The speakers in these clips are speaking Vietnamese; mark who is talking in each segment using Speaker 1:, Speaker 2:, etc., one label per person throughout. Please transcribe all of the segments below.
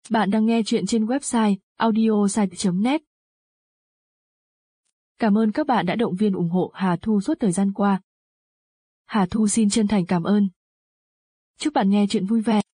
Speaker 1: Bạn đang nghe chuyện trên website audiosite.net. Cảm ơn các bạn đã động viên ủng hộ Hà Thu suốt thời gian qua. Hà Thu xin chân thành cảm ơn. Chúc bạn nghe chuyện vui vẻ.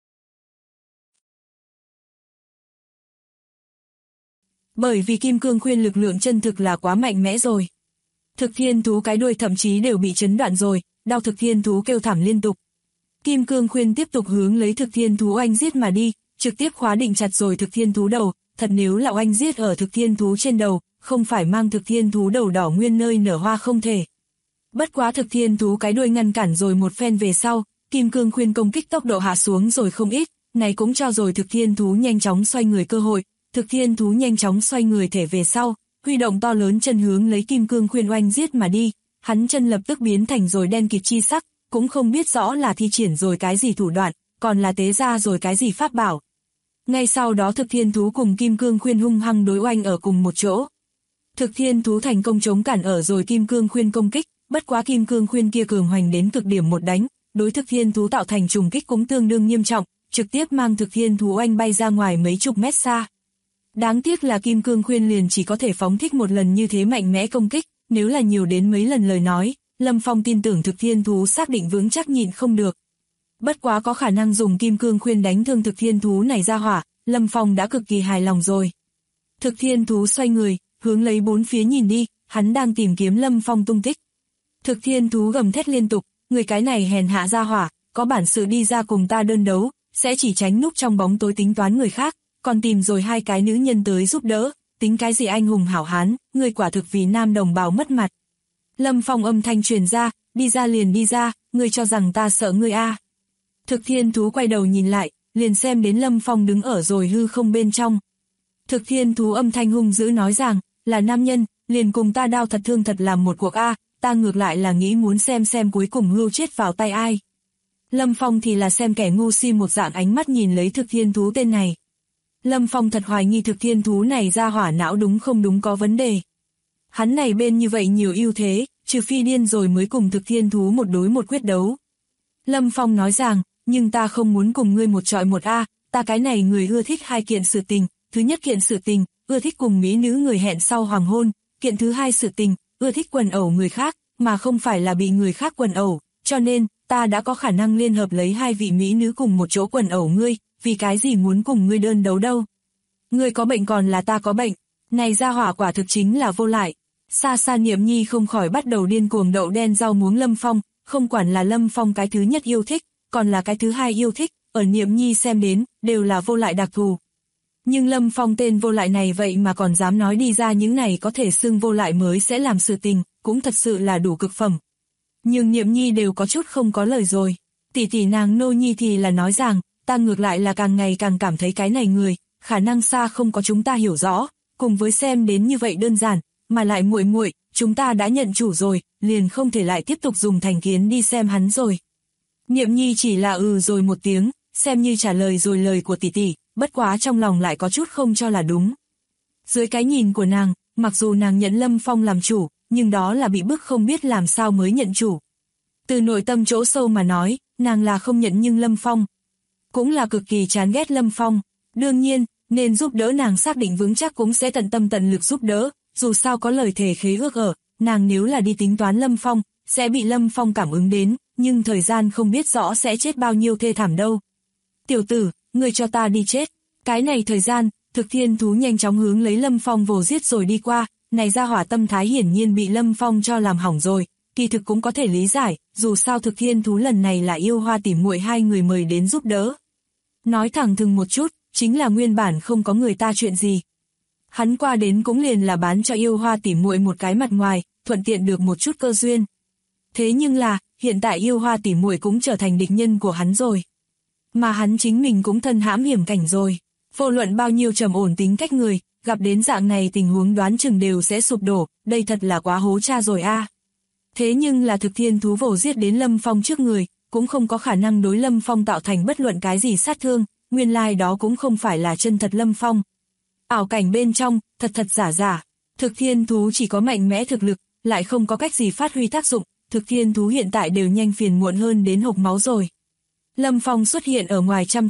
Speaker 2: Bởi vì Kim Cương Khuyên lực lượng chân thực là quá mạnh mẽ rồi. Thực Thiên Thú cái đuôi thậm chí đều bị chấn đoạn rồi, đau Thực Thiên Thú kêu thảm liên tục. Kim Cương Khuyên tiếp tục hướng lấy Thực Thiên Thú oanh giết mà đi, trực tiếp khóa định chặt rồi Thực Thiên Thú đầu, thật nếu là oanh giết ở Thực Thiên Thú trên đầu, không phải mang Thực Thiên Thú đầu đỏ nguyên nơi nở hoa không thể. Bất quá Thực Thiên Thú cái đuôi ngăn cản rồi một phen về sau, Kim Cương Khuyên công kích tốc độ hạ xuống rồi không ít, này cũng cho rồi Thực Thiên Thú nhanh chóng xoay người cơ hội. Thực Thiên Thú nhanh chóng xoay người thể về sau, huy động to lớn chân hướng lấy Kim Cương Khuyên oanh giết mà đi, hắn chân lập tức biến thành rồi đen kịt chi sắc, cũng không biết rõ là thi triển rồi cái gì thủ đoạn, còn là tế ra rồi cái gì pháp bảo. Ngay sau đó Thực Thiên Thú cùng Kim Cương Khuyên hung hăng đối oanh ở cùng một chỗ. Thực Thiên Thú thành công chống cản ở rồi Kim Cương Khuyên công kích, bất quá Kim Cương Khuyên kia cường hoành đến cực điểm một đánh, đối Thực Thiên Thú tạo thành trùng kích cũng tương đương nghiêm trọng, trực tiếp mang Thực Thiên Thú oanh bay ra ngoài mấy chục mét xa. Đáng tiếc là Kim Cương Khuyên liền chỉ có thể phóng thích một lần như thế mạnh mẽ công kích, nếu là nhiều đến mấy lần lời nói, Lâm Phong tin tưởng Thực Thiên Thú xác định vững chắc nhịn không được. Bất quá có khả năng dùng Kim Cương Khuyên đánh thương Thực Thiên Thú này ra hỏa, Lâm Phong đã cực kỳ hài lòng rồi. Thực Thiên Thú xoay người, hướng lấy bốn phía nhìn đi, hắn đang tìm kiếm Lâm Phong tung tích. Thực Thiên Thú gầm thét liên tục, người cái này hèn hạ ra hỏa, có bản sự đi ra cùng ta đơn đấu, sẽ chỉ tránh núp trong bóng tối tính toán người khác, còn tìm rồi hai cái nữ nhân tới giúp đỡ, tính cái gì anh hùng hảo hán, người quả thực vì nam đồng bào mất mặt. Lâm Phong âm thanh truyền ra, đi ra liền đi ra, ngươi cho rằng ta sợ ngươi a? Thực Thiên Thú quay đầu nhìn lại, liền xem đến Lâm Phong đứng ở rồi hư không bên trong. Thực Thiên Thú âm thanh hung dữ nói rằng, là nam nhân, liền cùng ta đao thật thương thật làm một cuộc a, ta ngược lại là nghĩ muốn xem cuối cùng hưu chết vào tay ai. Lâm Phong thì là xem kẻ ngu si một dạng ánh mắt nhìn lấy Thực Thiên Thú tên này. Lâm Phong thật hoài nghi Thực Thiên Thú này ra hỏa não đúng không đúng có vấn đề. Hắn này bên như vậy nhiều ưu thế, trừ phi điên rồi mới cùng Thực Thiên Thú một đối một quyết đấu. Lâm Phong nói rằng, nhưng ta không muốn cùng ngươi một trọi một a, ta cái này người ưa thích hai kiện sự tình, thứ nhất kiện sự tình, ưa thích cùng mỹ nữ người hẹn sau hoàng hôn, kiện thứ hai sự tình, ưa thích quần ẩu người khác, mà không phải là bị người khác quần ẩu, cho nên, ta đã có khả năng liên hợp lấy hai vị mỹ nữ cùng một chỗ quần ẩu ngươi, vì cái gì muốn cùng ngươi đơn đấu đâu. Ngươi có bệnh còn là ta có bệnh, này ra hỏa quả thực chính là vô lại. Xa xa Niệm Nhi không khỏi bắt đầu điên cuồng đậu đen rau muống Lâm Phong, không quản là Lâm Phong cái thứ nhất yêu thích, còn là cái thứ hai yêu thích, ở Niệm Nhi xem đến, đều là vô lại đặc thù. Nhưng Lâm Phong tên vô lại này vậy mà còn dám nói đi ra những này có thể xưng vô lại mới sẽ làm sự tình, cũng thật sự là đủ cực phẩm. Nhưng Niệm Nhi đều có chút không có lời rồi. Tỷ tỷ nàng Nô Nhi thì là nói rằng, ta ngược lại là càng ngày càng cảm thấy cái này người, khả năng xa không có chúng ta hiểu rõ, cùng với xem đến như vậy đơn giản, mà lại muội muội, chúng ta đã nhận chủ rồi, liền không thể lại tiếp tục dùng thành kiến đi xem hắn rồi. Niệm Nhi chỉ là rồi một tiếng, xem như trả lời rồi lời của tỷ tỷ, bất quá trong lòng lại có chút không cho là đúng. Dưới cái nhìn của nàng, mặc dù nàng nhận Lâm Phong làm chủ, nhưng đó là bị bức không biết làm sao mới nhận chủ. Từ nội tâm chỗ sâu mà nói, nàng là không nhận nhưng Lâm Phong cũng là cực kỳ chán ghét Lâm Phong. Đương nhiên, nên giúp đỡ nàng xác định vững chắc cũng sẽ tận tâm tận lực giúp đỡ, dù sao có lời thề khế ước ở, nàng nếu là đi tính toán Lâm Phong, sẽ bị Lâm Phong cảm ứng đến, nhưng thời gian không biết rõ sẽ chết bao nhiêu thê thảm đâu. Tiểu tử, ngươi cho ta đi chết. Cái này thời gian, Thực Thiên Thú nhanh chóng hướng lấy Lâm Phong vồ giết rồi đi qua, này ra hỏa tâm thái hiển nhiên bị Lâm Phong cho làm hỏng rồi, kỳ thực cũng có thể lý giải, dù sao Thực Thiên Thú lần này là Yêu Hoa tỉ muội hai người mời đến giúp đỡ. Nói thẳng thừng một chút, chính là nguyên bản không có người ta chuyện gì. Hắn qua đến cũng liền là bán cho Yêu Hoa tỉ muội một cái mặt ngoài, thuận tiện được một chút cơ duyên. Thế nhưng là, hiện tại Yêu Hoa tỉ muội cũng trở thành địch nhân của hắn rồi. Mà hắn chính mình cũng thân hãm hiểm cảnh rồi. Vô luận bao nhiêu trầm ổn tính cách người, gặp đến dạng này tình huống đoán chừng đều sẽ sụp đổ, đây thật là quá hố cha rồi a. Thế nhưng là Thực Thiên Thú vồ giết đến Lâm Phong trước người, cũng không có khả năng đối Lâm Phong tạo thành bất luận cái gì sát thương, nguyên lai đó cũng không phải là chân thật Lâm Phong. Ảo cảnh bên trong, thật giả giả. Thực Thiên Thú chỉ có mạnh mẽ thực lực, lại không có cách gì phát huy tác dụng, Thực Thiên Thú hiện tại đều nhanh phiền muộn hơn đến hộc máu rồi. Lâm Phong xuất hiện ở ngoài trăm thước,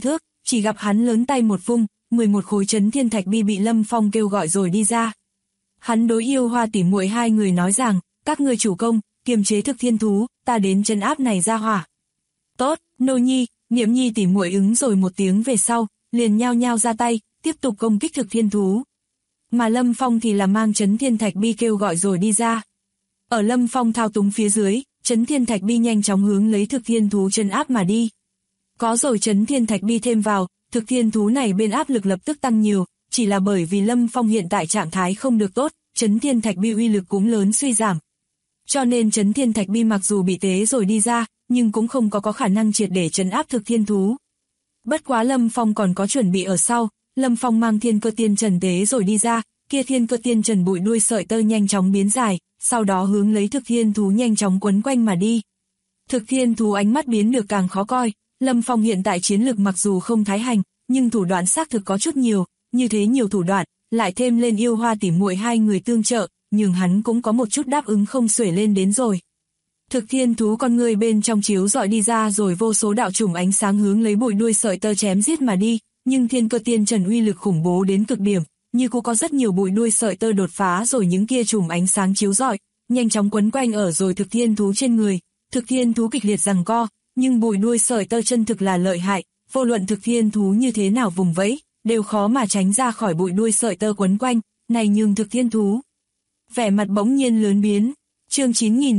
Speaker 2: chỉ gặp hắn lớn tay một vung, 11 khối chấn thiên thạch bi bị Lâm Phong kêu gọi rồi đi ra. Hắn đối Yêu Hoa tỉ muội hai người nói rằng, các người chủ công, kiềm chế thực thiên thú, ta đến trấn áp này ra hỏa. Tốt, Nô Nhi, Niệm Nhi tỉ muội ứng rồi một tiếng về sau, liền nhao nhao ra tay, tiếp tục công kích thực thiên thú. Mà Lâm Phong thì là mang chấn thiên thạch bi kêu gọi rồi đi ra. Ở Lâm Phong thao túng phía dưới, chấn thiên thạch bi nhanh chóng hướng lấy thực thiên thú trấn áp mà đi. Có rồi chấn thiên thạch bi thêm vào, thực thiên thú này bên áp lực lập tức tăng nhiều, chỉ là bởi vì Lâm Phong hiện tại trạng thái không được tốt, chấn thiên thạch bi uy lực cũng lớn suy giảm. Cho nên chấn thiên thạch bi mặc dù bị tế rồi đi ra, nhưng cũng không có khả năng triệt để trấn áp thực thiên thú. Bất quá Lâm Phong còn có chuẩn bị ở sau, Lâm Phong mang thiên cơ tiên trần tế rồi đi ra, kia thiên cơ tiên trần bụi đuôi sợi tơ nhanh chóng biến dài, sau đó hướng lấy thực thiên thú nhanh chóng quấn quanh mà đi. Thực thiên thú ánh mắt biến được càng khó coi, Lâm Phong hiện tại chiến lực mặc dù không thái hành, nhưng thủ đoạn xác thực có chút nhiều, như thế nhiều thủ đoạn, lại thêm lên Yêu Hoa tỉ muội hai người tương trợ, nhưng hắn cũng có một chút đáp ứng không xuể lên đến rồi. Thực thiên thú con người bên trong chiếu dọi đi ra rồi vô số đạo chùm ánh sáng hướng lấy bụi đuôi sợi tơ chém giết mà đi, nhưng thiên cơ tiên trần uy lực khủng bố đến cực điểm, như cũng có rất nhiều bụi đuôi sợi tơ đột phá rồi những kia chùm ánh sáng chiếu rọi, nhanh chóng quấn quanh ở rồi thực thiên thú trên người. Thực thiên thú kịch liệt giằng co, nhưng bụi đuôi sợi tơ chân thực là lợi hại, vô luận thực thiên thú như thế nào vùng vẫy, đều khó mà tránh ra khỏi bụi đuôi sợi tơ quấn quanh, này nhưng thực thiên thú. Vẻ mặt bỗng nhiên lớn biến. Chương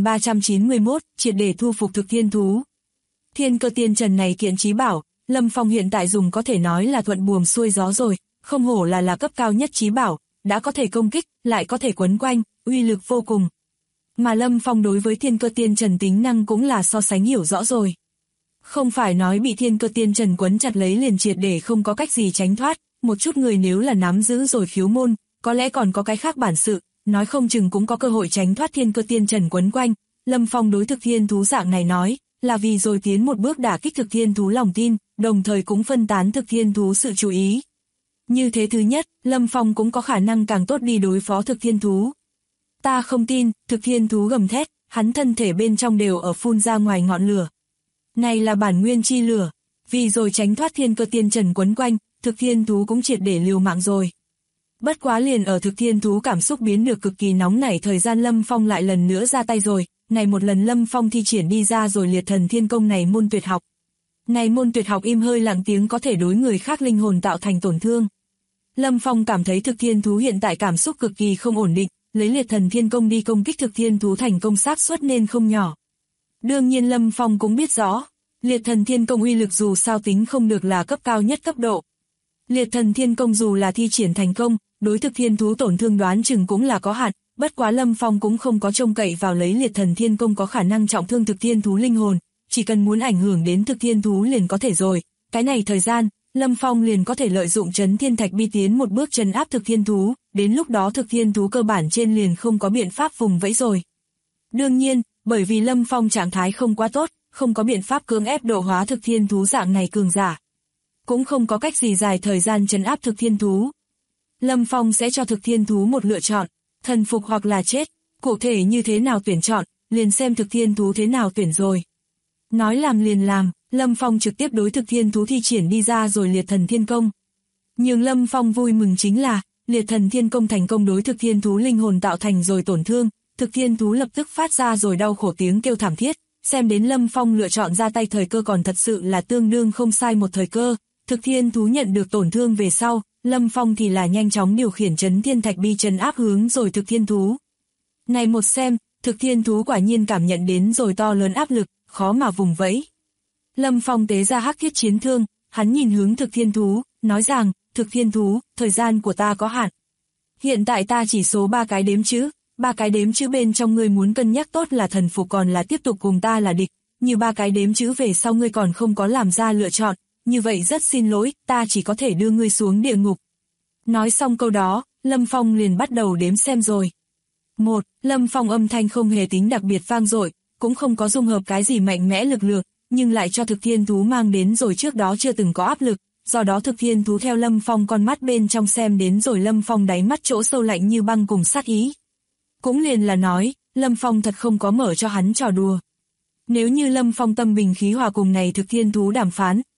Speaker 2: 9391, triệt để thu phục thực thiên thú. Thiên cơ tiên trần này kiện chí bảo, Lâm Phong hiện tại dùng có thể nói là thuận buồm xuôi gió rồi, không hổ là cấp cao nhất chí bảo, đã có thể công kích, lại có thể quấn quanh, uy lực vô cùng. Mà Lâm Phong đối với thiên cơ tiên trần tính năng cũng là so sánh hiểu rõ rồi. Không phải nói bị thiên cơ tiên trần quấn chặt lấy liền triệt để không có cách gì tránh thoát, một chút người nếu là nắm giữ rồi khiếu môn, có lẽ còn có cái khác bản sự, nói không chừng cũng có cơ hội tránh thoát thiên cơ tiên trần quấn quanh. Lâm Phong đối thực thiên thú dạng này nói, là vì rồi tiến một bước đả kích thực thiên thú lòng tin, đồng thời cũng phân tán thực thiên thú sự chú ý. Như thế thứ nhất, Lâm Phong cũng có khả năng càng tốt đi đối phó thực thiên thú. Ta không tin, thực thiên thú gầm thét, hắn thân thể bên trong đều ở phun ra ngoài ngọn lửa. Này là bản nguyên chi lửa, vì rồi tránh thoát thiên cơ tiên trần quấn quanh, thực thiên thú cũng triệt để liều mạng rồi. Bất quá liền ở thực thiên thú cảm xúc biến được cực kỳ nóng nảy thời gian Lâm Phong lại lần nữa ra tay rồi, này một lần Lâm Phong thi triển đi ra rồi liệt thần thiên công này môn tuyệt học. Này môn tuyệt học im hơi lặng tiếng có thể đối người khác linh hồn tạo thành tổn thương. Lâm Phong cảm thấy thực thiên thú hiện tại cảm xúc cực kỳ không ổn định, lấy liệt thần thiên công đi công kích thực thiên thú thành công xác suất nên không nhỏ. Đương nhiên Lâm Phong cũng biết rõ, liệt thần thiên công uy lực dù sao tính không được là cấp cao nhất cấp độ. Liệt thần thiên công dù là thi triển thành công, đối thực thiên thú tổn thương đoán chừng cũng là có hạn, bất quá Lâm Phong cũng không có trông cậy vào lấy liệt thần thiên công có khả năng trọng thương thực thiên thú linh hồn, chỉ cần muốn ảnh hưởng đến thực thiên thú liền có thể rồi. Cái này thời gian, Lâm Phong liền có thể lợi dụng trấn thiên thạch bi tiến một bước trấn áp thực thiên thú, đến lúc đó thực thiên thú cơ bản trên liền không có biện pháp vùng vẫy rồi. Đương nhiên, bởi vì Lâm Phong trạng thái không quá tốt, không có biện pháp cưỡng ép độ hóa thực thiên thú dạng này cường giả. Cũng không có cách gì dài thời gian trấn áp thực thiên thú. Lâm Phong sẽ cho thực thiên thú một lựa chọn, thần phục hoặc là chết, cụ thể như thế nào tuyển chọn, liền xem thực thiên thú thế nào tuyển rồi. Nói làm liền làm, Lâm Phong trực tiếp đối thực thiên thú thi triển đi ra rồi liệt thần thiên công. Nhưng Lâm Phong vui mừng chính là, liệt thần thiên công thành công đối thực thiên thú linh hồn tạo thành rồi tổn thương, thực thiên thú lập tức phát ra rồi đau khổ tiếng kêu thảm thiết, xem đến Lâm Phong lựa chọn ra tay thời cơ còn thật sự là tương đương không sai một thời cơ. Thực thiên thú nhận được tổn thương về sau, Lâm Phong thì là nhanh chóng điều khiển trấn thiên thạch bi trấn áp hướng rồi thực thiên thú. Này một xem, thực thiên thú quả nhiên cảm nhận đến rồi to lớn áp lực, khó mà vùng vẫy. Lâm Phong tế ra hắc thiết chiến thương, hắn nhìn hướng thực thiên thú, nói rằng, thực thiên thú, thời gian của ta có hạn. Hiện tại ta chỉ số 3 cái đếm chữ, 3 cái đếm chữ bên trong ngươi muốn cân nhắc tốt là thần phục còn là tiếp tục cùng ta là địch, như 3 cái đếm chữ về sau ngươi còn không có làm ra lựa chọn. Như vậy rất xin lỗi, ta chỉ có thể đưa ngươi xuống địa ngục. Nói xong câu đó, Lâm Phong liền bắt đầu đếm xem rồi. 1. Lâm Phong âm thanh không hề tính đặc biệt vang dội, cũng không có dung hợp cái gì mạnh mẽ lực lượng, nhưng lại cho thực thiên thú mang đến rồi trước đó chưa từng có áp lực, do đó thực thiên thú theo Lâm Phong con mắt bên trong xem đến rồi Lâm Phong đáy mắt chỗ sâu lạnh như băng cùng sát ý. Cũng liền là nói, Lâm Phong thật không có mở cho hắn trò đùa. Nếu như Lâm Phong tâm bình khí hòa cùng này thực thiên thú đàm phán,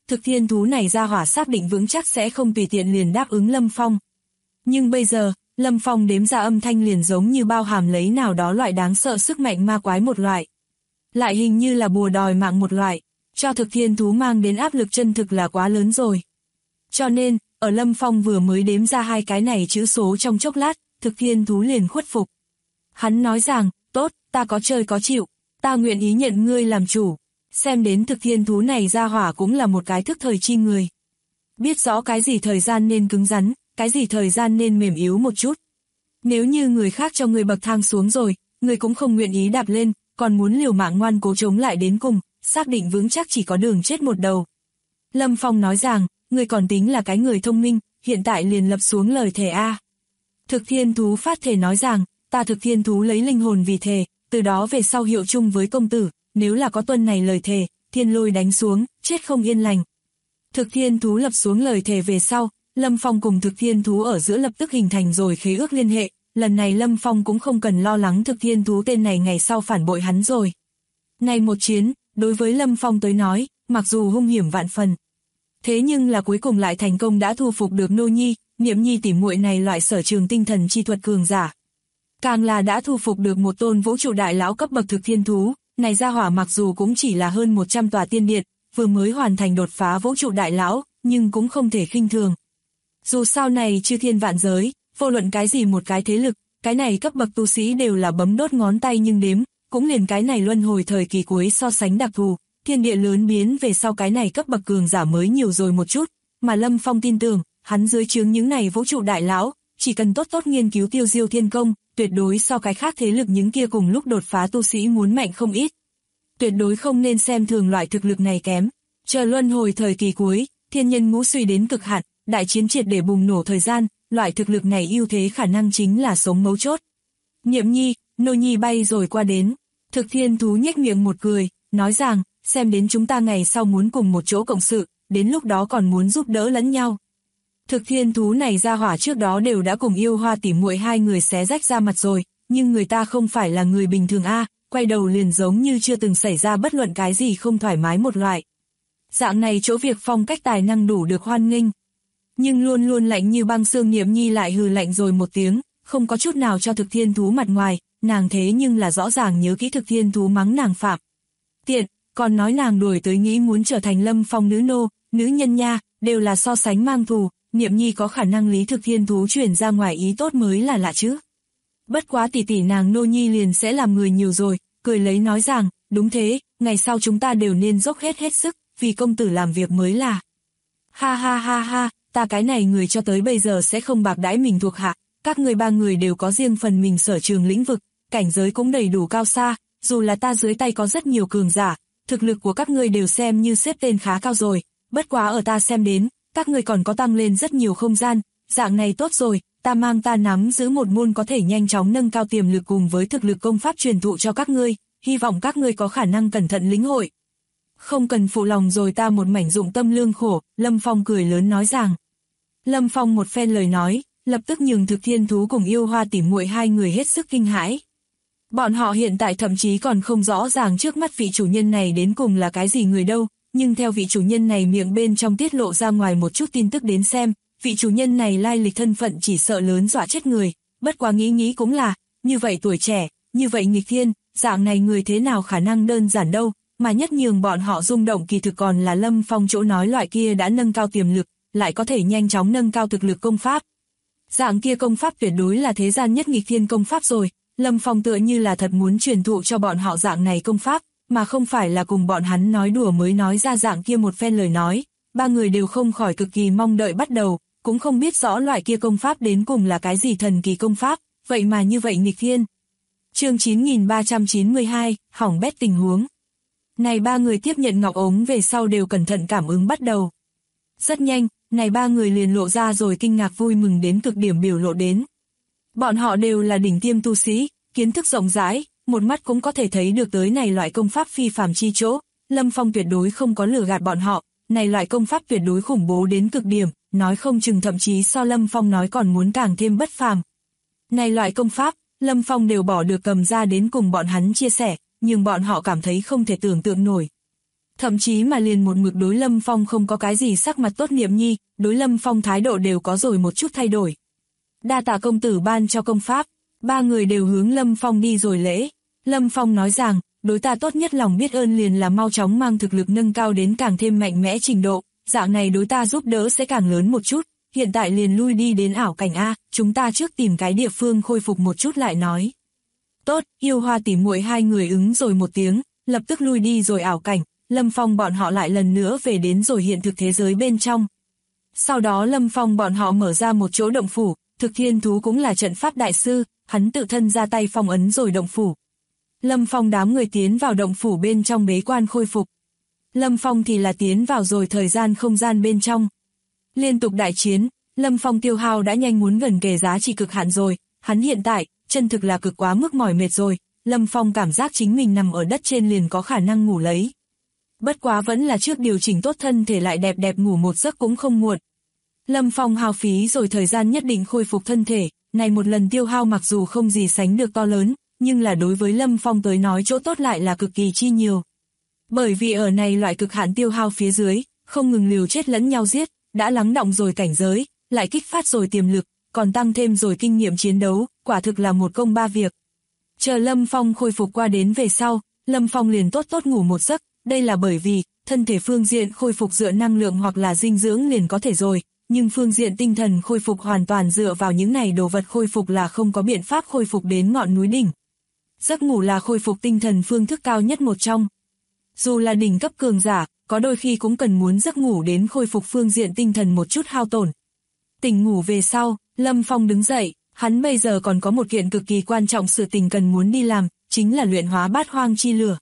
Speaker 2: thực thiên thú này ra hỏa xác định vững chắc sẽ không tùy tiện liền đáp ứng Lâm Phong. Nhưng bây giờ, Lâm Phong đếm ra âm thanh liền giống như bao hàm lấy nào đó loại đáng sợ sức mạnh ma quái một loại. Lại hình như là bùa đòi mạng một loại, cho thực thiên thú mang đến áp lực chân thực là quá lớn rồi. Cho nên, ở Lâm Phong vừa mới đếm ra hai cái này chữ số trong chốc lát, thực thiên thú liền khuất phục. Hắn nói rằng, tốt, ta có chơi có chịu, ta nguyện ý nhận ngươi làm chủ. Xem đến thực thiên thú này ra hỏa cũng là một cái thức thời chi người. Biết rõ cái gì thời gian nên cứng rắn, cái gì thời gian nên mềm yếu một chút. Nếu như người khác cho người bậc thang xuống rồi, người cũng không nguyện ý đạp lên, còn muốn liều mạng ngoan cố chống lại đến cùng, xác định vững chắc chỉ có đường chết một đầu. Lâm Phong nói rằng, người còn tính là cái người thông minh, hiện tại liền lập xuống lời thề a. Thực thiên thú phát thể nói rằng, ta thực thiên thú lấy linh hồn vì thề, từ đó về sau hiệu chung với công tử, nếu là có tuân này lời thề, thiên lôi đánh xuống, chết không yên lành. Thực thiên thú lập xuống lời thề về sau, Lâm Phong cùng thực thiên thú ở giữa lập tức hình thành rồi khế ước liên hệ, lần này Lâm Phong cũng không cần lo lắng thực thiên thú tên này ngày sau phản bội hắn rồi. Này một chiến, đối với Lâm Phong tới nói, mặc dù hung hiểm vạn phần, thế nhưng là cuối cùng lại thành công đã thu phục được Nô Nhi, Niệm Nhi tỉ muội này loại sở trường tinh thần chi thuật cường giả. Càng là đã thu phục được một tôn vũ trụ đại lão cấp bậc thực thiên thú, này ra hỏa mặc dù cũng chỉ là hơn 100 tòa tiên điện, vừa mới hoàn thành đột phá vũ trụ đại lão, nhưng cũng không thể khinh thường. Dù sao này chư thiên vạn giới, vô luận cái gì một cái thế lực, cái này cấp bậc tu sĩ đều là bấm đốt ngón tay nhưng đếm, cũng liền cái này luân hồi thời kỳ cuối so sánh đặc thù, thiên địa lớn biến về sau cái này cấp bậc cường giả mới nhiều rồi một chút, mà Lâm Phong tin tưởng, hắn dưới trướng những này vũ trụ đại lão, chỉ cần tốt tốt nghiên cứu tiêu diêu thiên công, tuyệt đối so cái khác thế lực những kia cùng lúc đột phá tu sĩ muốn mạnh không ít. Tuyệt đối không nên xem thường loại thực lực này kém. Chờ luân hồi thời kỳ cuối, thiên nhân ngũ suy đến cực hạn, đại chiến triệt để bùng nổ thời gian, loại thực lực này ưu thế khả năng chính là sống mấu chốt. Niệm Nhi, Nô Nhi bay rồi qua đến. Thực thiên thú nhếch miệng một cười, nói rằng, xem đến chúng ta ngày sau muốn cùng một chỗ cộng sự, đến lúc đó còn muốn giúp đỡ lẫn nhau. Thực thiên thú này ra hỏa trước đó đều đã cùng yêu hoa tỉ muội hai người xé rách ra mặt rồi, nhưng người ta không phải là người bình thường a, quay đầu liền giống như chưa từng xảy ra bất luận cái gì không thoải mái một loại. Dạng này chỗ việc phong cách tài năng đủ được hoan nghênh. Nhưng luôn luôn lạnh như băng xương Niệm Nhi lại hừ lạnh rồi một tiếng, không có chút nào cho thực thiên thú mặt ngoài, nàng thế nhưng là rõ ràng nhớ kỹ thực thiên thú mắng nàng phạm. Tiện, còn nói nàng đuổi tới nghĩ muốn trở thành Lâm Phong nữ nô, nữ nhân nha, đều là so sánh mang thù, Niệm Nhi có khả năng lý thực thiên thú chuyển ra ngoài ý tốt mới là lạ chứ. Bất quá tỷ tỷ nàng Nô Nhi liền sẽ làm người nhiều rồi, cười lấy nói rằng, đúng thế, ngày sau chúng ta đều nên dốc hết sức, vì công tử làm việc mới là. Ha ha ha ha, ta cái này người cho tới bây giờ sẽ không bạc đãi mình thuộc hạ, các người ba người đều có riêng phần mình sở trường lĩnh vực, cảnh giới cũng đầy đủ cao xa, dù là ta dưới tay có rất nhiều cường giả, thực lực của các ngươi đều xem như xếp tên khá cao rồi, bất quá ở ta xem đến, các người còn có tăng lên rất nhiều không gian, dạng này tốt rồi, ta mang ta nắm giữ một môn có thể nhanh chóng nâng cao tiềm lực cùng với thực lực công pháp truyền thụ cho các ngươi, hy vọng các ngươi có khả năng cẩn thận lĩnh hội. Không cần phụ lòng rồi ta một mảnh dụng tâm lương khổ, Lâm Phong cười lớn nói rằng. Lâm Phong một phen lời nói, lập tức nhường thực thiên thú cùng yêu hoa tỉ muội hai người hết sức kinh hãi. Bọn họ hiện tại thậm chí còn không rõ ràng trước mắt vị chủ nhân này đến cùng là cái gì người đâu, nhưng theo vị chủ nhân này miệng bên trong tiết lộ ra ngoài một chút tin tức đến xem, vị chủ nhân này lai lịch thân phận chỉ sợ lớn dọa chết người, bất quá nghĩ cũng là, như vậy tuổi trẻ, như vậy nghịch thiên, dạng này người thế nào khả năng đơn giản đâu, mà nhất nhường bọn họ rung động kỳ thực còn là Lâm Phong chỗ nói loại kia đã nâng cao tiềm lực, lại có thể nhanh chóng nâng cao thực lực công pháp. Dạng kia công pháp tuyệt đối là thế gian nhất nghịch thiên công pháp rồi, Lâm Phong tựa như là thật muốn truyền thụ cho bọn họ dạng này công pháp, mà không phải là cùng bọn hắn nói đùa mới nói ra dạng kia một phen lời nói, ba người đều không khỏi cực kỳ mong đợi bắt đầu, cũng không biết rõ loại kia công pháp đến cùng là cái gì thần kỳ công pháp, vậy mà như vậy nghịch thiên. Chương 9392, hỏng bét tình huống. Này ba người tiếp nhận ngọc ống về sau đều cẩn thận cảm ứng bắt đầu. Rất nhanh, này ba người liền lộ ra rồi kinh ngạc vui mừng đến cực điểm biểu lộ đến. Bọn họ đều là đỉnh tiêm tu sĩ, kiến thức rộng rãi, một mắt cũng có thể thấy được tới này loại công pháp phi phàm chi chỗ, Lâm Phong tuyệt đối không có lừa gạt bọn họ, này loại công pháp tuyệt đối khủng bố đến cực điểm, nói không chừng thậm chí so Lâm Phong nói còn muốn càng thêm bất phàm. Này loại công pháp, Lâm Phong đều bỏ được cầm ra đến cùng bọn hắn chia sẻ, nhưng bọn họ cảm thấy không thể tưởng tượng nổi. Thậm chí mà liền một mực đối Lâm Phong không có cái gì sắc mặt tốt niệm nhi, đối Lâm Phong thái độ đều có rồi một chút thay đổi. Đa tạ công tử ban cho công pháp, ba người đều hướng Lâm Phong đi rồi lễ. Lâm Phong nói rằng, đối ta tốt nhất lòng biết ơn liền là mau chóng mang thực lực nâng cao đến càng thêm mạnh mẽ trình độ, dạng này đối ta giúp đỡ sẽ càng lớn một chút, hiện tại liền lui đi đến ảo cảnh A, chúng ta trước tìm cái địa phương khôi phục một chút lại nói. Tốt, Yêu Hoa tỉ muội hai người ứng rồi một tiếng, lập tức lui đi rồi ảo cảnh, Lâm Phong bọn họ lại lần nữa về đến rồi hiện thực thế giới bên trong. Sau đó Lâm Phong bọn họ mở ra một chỗ động phủ, Thực Thiên Thú cũng là trận pháp đại sư, hắn tự thân ra tay phong ấn rồi động phủ. Lâm Phong đám người tiến vào động phủ bên trong bế quan khôi phục. Lâm Phong thì là tiến vào rồi thời gian không gian bên trong. Liên tục đại chiến, Lâm Phong tiêu hao đã nhanh muốn gần kề giá trị cực hạn rồi, hắn hiện tại, chân thực là cực quá mức mỏi mệt rồi, Lâm Phong cảm giác chính mình nằm ở đất trên liền có khả năng ngủ lấy. Bất quá vẫn là trước điều chỉnh tốt thân thể lại đẹp đẹp ngủ một giấc cũng không muộn. Lâm Phong hao phí rồi thời gian nhất định khôi phục thân thể, này một lần tiêu hao mặc dù không gì sánh được to lớn, nhưng là đối với Lâm Phong tới nói chỗ tốt lại là cực kỳ chi nhiều. Bởi vì ở này loại cực hạn tiêu hao phía dưới, không ngừng liều chết lẫn nhau giết, đã lắng đọng rồi cảnh giới, lại kích phát rồi tiềm lực, còn tăng thêm rồi kinh nghiệm chiến đấu, quả thực là một công ba việc. Chờ Lâm Phong khôi phục qua đến về sau, Lâm Phong liền tốt tốt ngủ một giấc, đây là bởi vì, thân thể phương diện khôi phục dựa năng lượng hoặc là dinh dưỡng liền có thể rồi, nhưng phương diện tinh thần khôi phục hoàn toàn dựa vào những này đồ vật khôi phục là không có biện pháp khôi phục đến ngọn núi đỉnh. Giấc ngủ là khôi phục tinh thần phương thức cao nhất một trong. Dù là đỉnh cấp cường giả, có đôi khi cũng cần muốn giấc ngủ đến khôi phục phương diện tinh thần một chút hao tổn. Tỉnh ngủ về sau, Lâm Phong đứng dậy, hắn bây giờ còn có một kiện cực kỳ quan trọng sự tình cần muốn đi làm, chính là luyện hóa bát hoang chi lửa.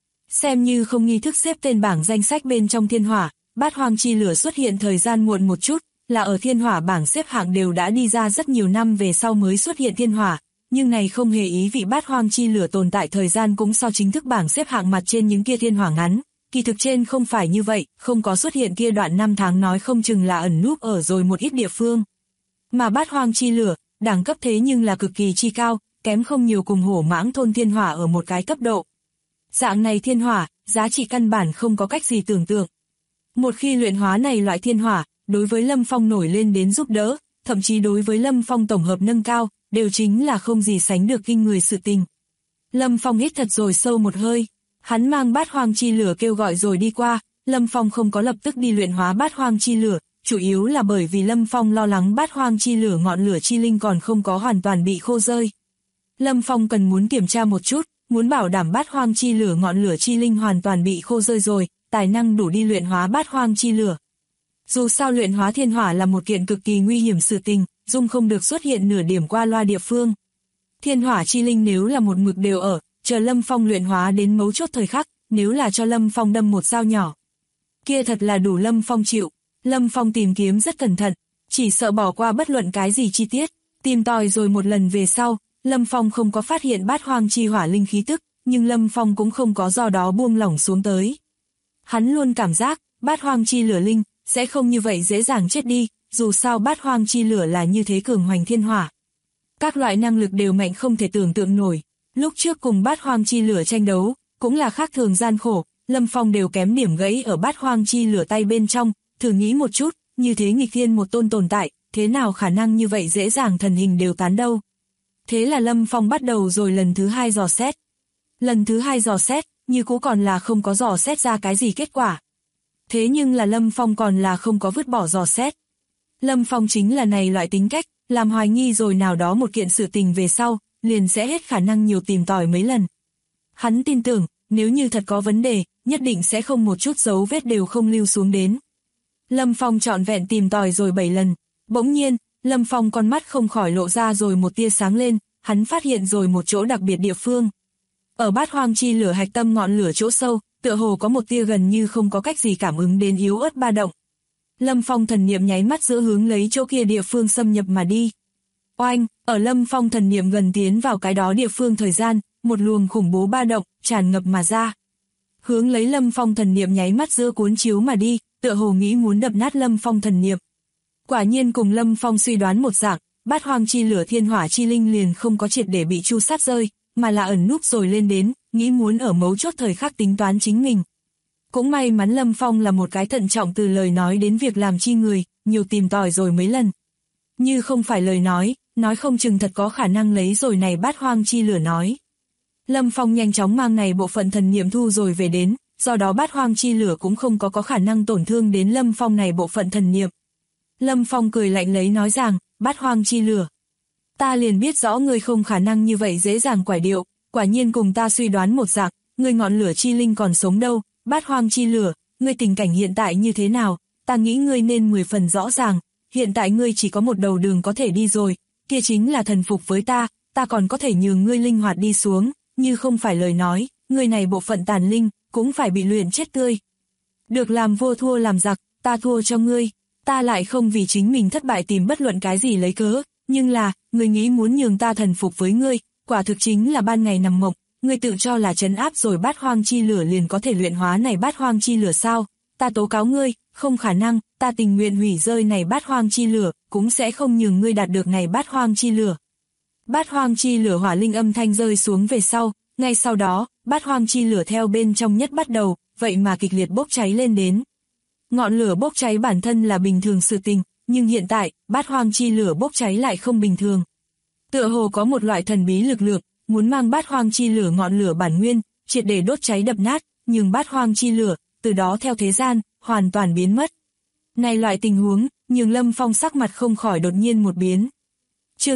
Speaker 2: Xem như không nghi thức xếp tên bảng danh sách bên trong thiên hỏa, bát hoang chi lửa xuất hiện thời gian muộn một chút, là ở thiên hỏa bảng xếp hạng đều đã đi ra rất nhiều năm về sau mới xuất hiện thiên hỏa, nhưng này không hề ý vị bát hoang chi lửa tồn tại thời gian cũng so chính thức bảng xếp hạng mặt trên những kia thiên hỏa ngắn. Kỳ thực trên không phải như vậy, không có xuất hiện kia đoạn năm tháng nói không chừng là ẩn núp ở rồi một ít địa phương. Mà bát hoang chi lửa, đẳng cấp thế nhưng là cực kỳ chi cao, kém không nhiều cùng hổ mãng thôn thiên hỏa ở một cái cấp độ. Dạng này thiên hỏa, giá trị căn bản không có cách gì tưởng tượng. Một khi luyện hóa này loại thiên hỏa, đối với Lâm Phong nổi lên đến giúp đỡ, thậm chí đối với Lâm Phong tổng hợp nâng cao, đều chính là không gì sánh được kinh người sự tình. Lâm Phong hít thật rồi sâu một hơi, hắn mang bát hoang chi lửa kêu gọi rồi đi qua, Lâm Phong không có lập tức đi luyện hóa bát hoang chi lửa, chủ yếu là bởi vì Lâm Phong lo lắng bát hoang chi lửa ngọn lửa chi linh còn không có hoàn toàn bị khô rơi. Lâm Phong cần muốn kiểm tra một chút, muốn bảo đảm bát hoang chi lửa ngọn lửa chi linh hoàn toàn bị khô rơi rồi, tài năng đủ đi luyện hóa bát hoang chi lửa. Dù sao luyện hóa thiên hỏa là một kiện cực kỳ nguy hiểm sự tình, dung không được xuất hiện nửa điểm qua loa địa phương. Thiên hỏa chi linh nếu là một mực đều ở, chờ Lâm Phong luyện hóa đến mấu chốt thời khắc, nếu là cho Lâm Phong đâm một dao nhỏ, kia thật là đủ Lâm Phong chịu. Lâm Phong tìm kiếm rất cẩn thận, chỉ sợ bỏ qua bất luận cái gì chi tiết, tìm tòi rồi một lần về sau, Lâm Phong không có phát hiện bát hoang chi hỏa linh khí tức, nhưng Lâm Phong cũng không có do đó buông lỏng xuống tới. Hắn luôn cảm giác, bát hoang chi lửa linh, sẽ không như vậy dễ dàng chết đi, dù sao bát hoang chi lửa là như thế cường hoành thiên hỏa. Các loại năng lực đều mạnh không thể tưởng tượng nổi, lúc trước cùng bát hoang chi lửa tranh đấu, cũng là khác thường gian khổ, Lâm Phong đều kém điểm gãy ở bát hoang chi lửa tay bên trong, thử nghĩ một chút, như thế nghịch thiên một tôn tồn tại, thế nào khả năng như vậy dễ dàng thần hình đều tán đâu. Thế là Lâm Phong bắt đầu rồi lần thứ hai dò xét. Lần thứ hai dò xét, như cũ còn là không có dò xét ra cái gì kết quả. Thế nhưng là Lâm Phong còn là không có vứt bỏ dò xét. Lâm Phong chính là này loại tính cách, làm hoài nghi rồi nào đó một kiện sự tình về sau, liền sẽ hết khả năng nhiều tìm tòi mấy lần. Hắn tin tưởng, nếu như thật có vấn đề, nhất định sẽ không một chút dấu vết đều không lưu xuống đến. Lâm Phong trọn vẹn tìm tòi rồi 7 lần, bỗng nhiên, Lâm Phong con mắt không khỏi lộ ra rồi một tia sáng lên, hắn phát hiện rồi một chỗ đặc biệt địa phương. Ở bát hoang chi lửa hạch tâm ngọn lửa chỗ sâu, tựa hồ có một tia gần như không có cách gì cảm ứng đến yếu ớt ba động. Lâm Phong thần niệm nháy mắt giữa hướng lấy chỗ kia địa phương xâm nhập mà đi. Oanh, ở Lâm Phong thần niệm gần tiến vào cái đó địa phương thời gian, một luồng khủng bố ba động tràn ngập mà ra. Hướng lấy Lâm Phong thần niệm nháy mắt giữa cuốn chiếu mà đi, tựa hồ nghĩ muốn đập nát Lâm Phong thần niệm. Quả nhiên cùng Lâm Phong suy đoán một dạng, bát hoang chi lửa thiên hỏa chi linh liền không có triệt để bị chu sát rơi, mà là ẩn núp rồi lên đến, nghĩ muốn ở mấu chốt thời khắc tính toán chính mình. Cũng may mắn Lâm Phong là một cái thận trọng từ lời nói đến việc làm chi người, nhiều tìm tòi rồi mấy lần. Như không phải lời nói không chừng thật có khả năng lấy rồi này bát hoang chi lửa nói. Lâm Phong nhanh chóng mang này bộ phận thần niệm thu rồi về đến, do đó bát hoang chi lửa cũng không có khả năng tổn thương đến Lâm Phong này bộ phận thần niệm. Lâm Phong cười lạnh lấy nói rằng, bát hoang chi lửa. Ta liền biết rõ ngươi không khả năng như vậy dễ dàng quải điệu, quả nhiên cùng ta suy đoán một dạng, ngươi ngọn lửa chi linh còn sống đâu, bát hoang chi lửa, ngươi tình cảnh hiện tại như thế nào, ta nghĩ ngươi nên 10 phần rõ ràng, hiện tại ngươi chỉ có một đầu đường có thể đi rồi, kia chính là thần phục với ta còn có thể nhường ngươi linh hoạt đi xuống, như không phải lời nói, ngươi này bộ phận tàn linh, cũng phải bị luyện chết tươi. Được làm vua thua làm giặc, ta thua cho ngươi, ta lại không vì chính mình thất bại tìm bất luận cái gì lấy cớ, nhưng là, ngươi nghĩ muốn nhường ta thần phục với ngươi, quả thực chính là ban ngày nằm mộng, ngươi tự cho là trấn áp rồi bát hoang chi lửa liền có thể luyện hóa này bát hoang chi lửa sao, ta tố cáo ngươi, không khả năng, ta tình nguyện hủy rơi này bát hoang chi lửa, cũng sẽ không nhường ngươi đạt được này bát hoang chi lửa. Bát hoang chi lửa hỏa linh âm thanh rơi xuống về sau, ngay sau đó, bát hoang chi lửa theo bên trong nhất bắt đầu, vậy mà kịch liệt bốc cháy lên đến. Ngọn lửa bốc cháy bản thân là bình thường sự tình, nhưng hiện tại, bát hoang chi lửa bốc cháy lại không bình thường. Tựa hồ có một loại thần bí lực lượng, muốn mang bát hoang chi lửa ngọn lửa bản nguyên, triệt để đốt cháy đập nát, nhưng bát hoang chi lửa, từ đó theo thế gian, hoàn toàn biến mất. Này loại tình huống, nhường Lâm Phong sắc mặt không khỏi đột nhiên một biến. Chương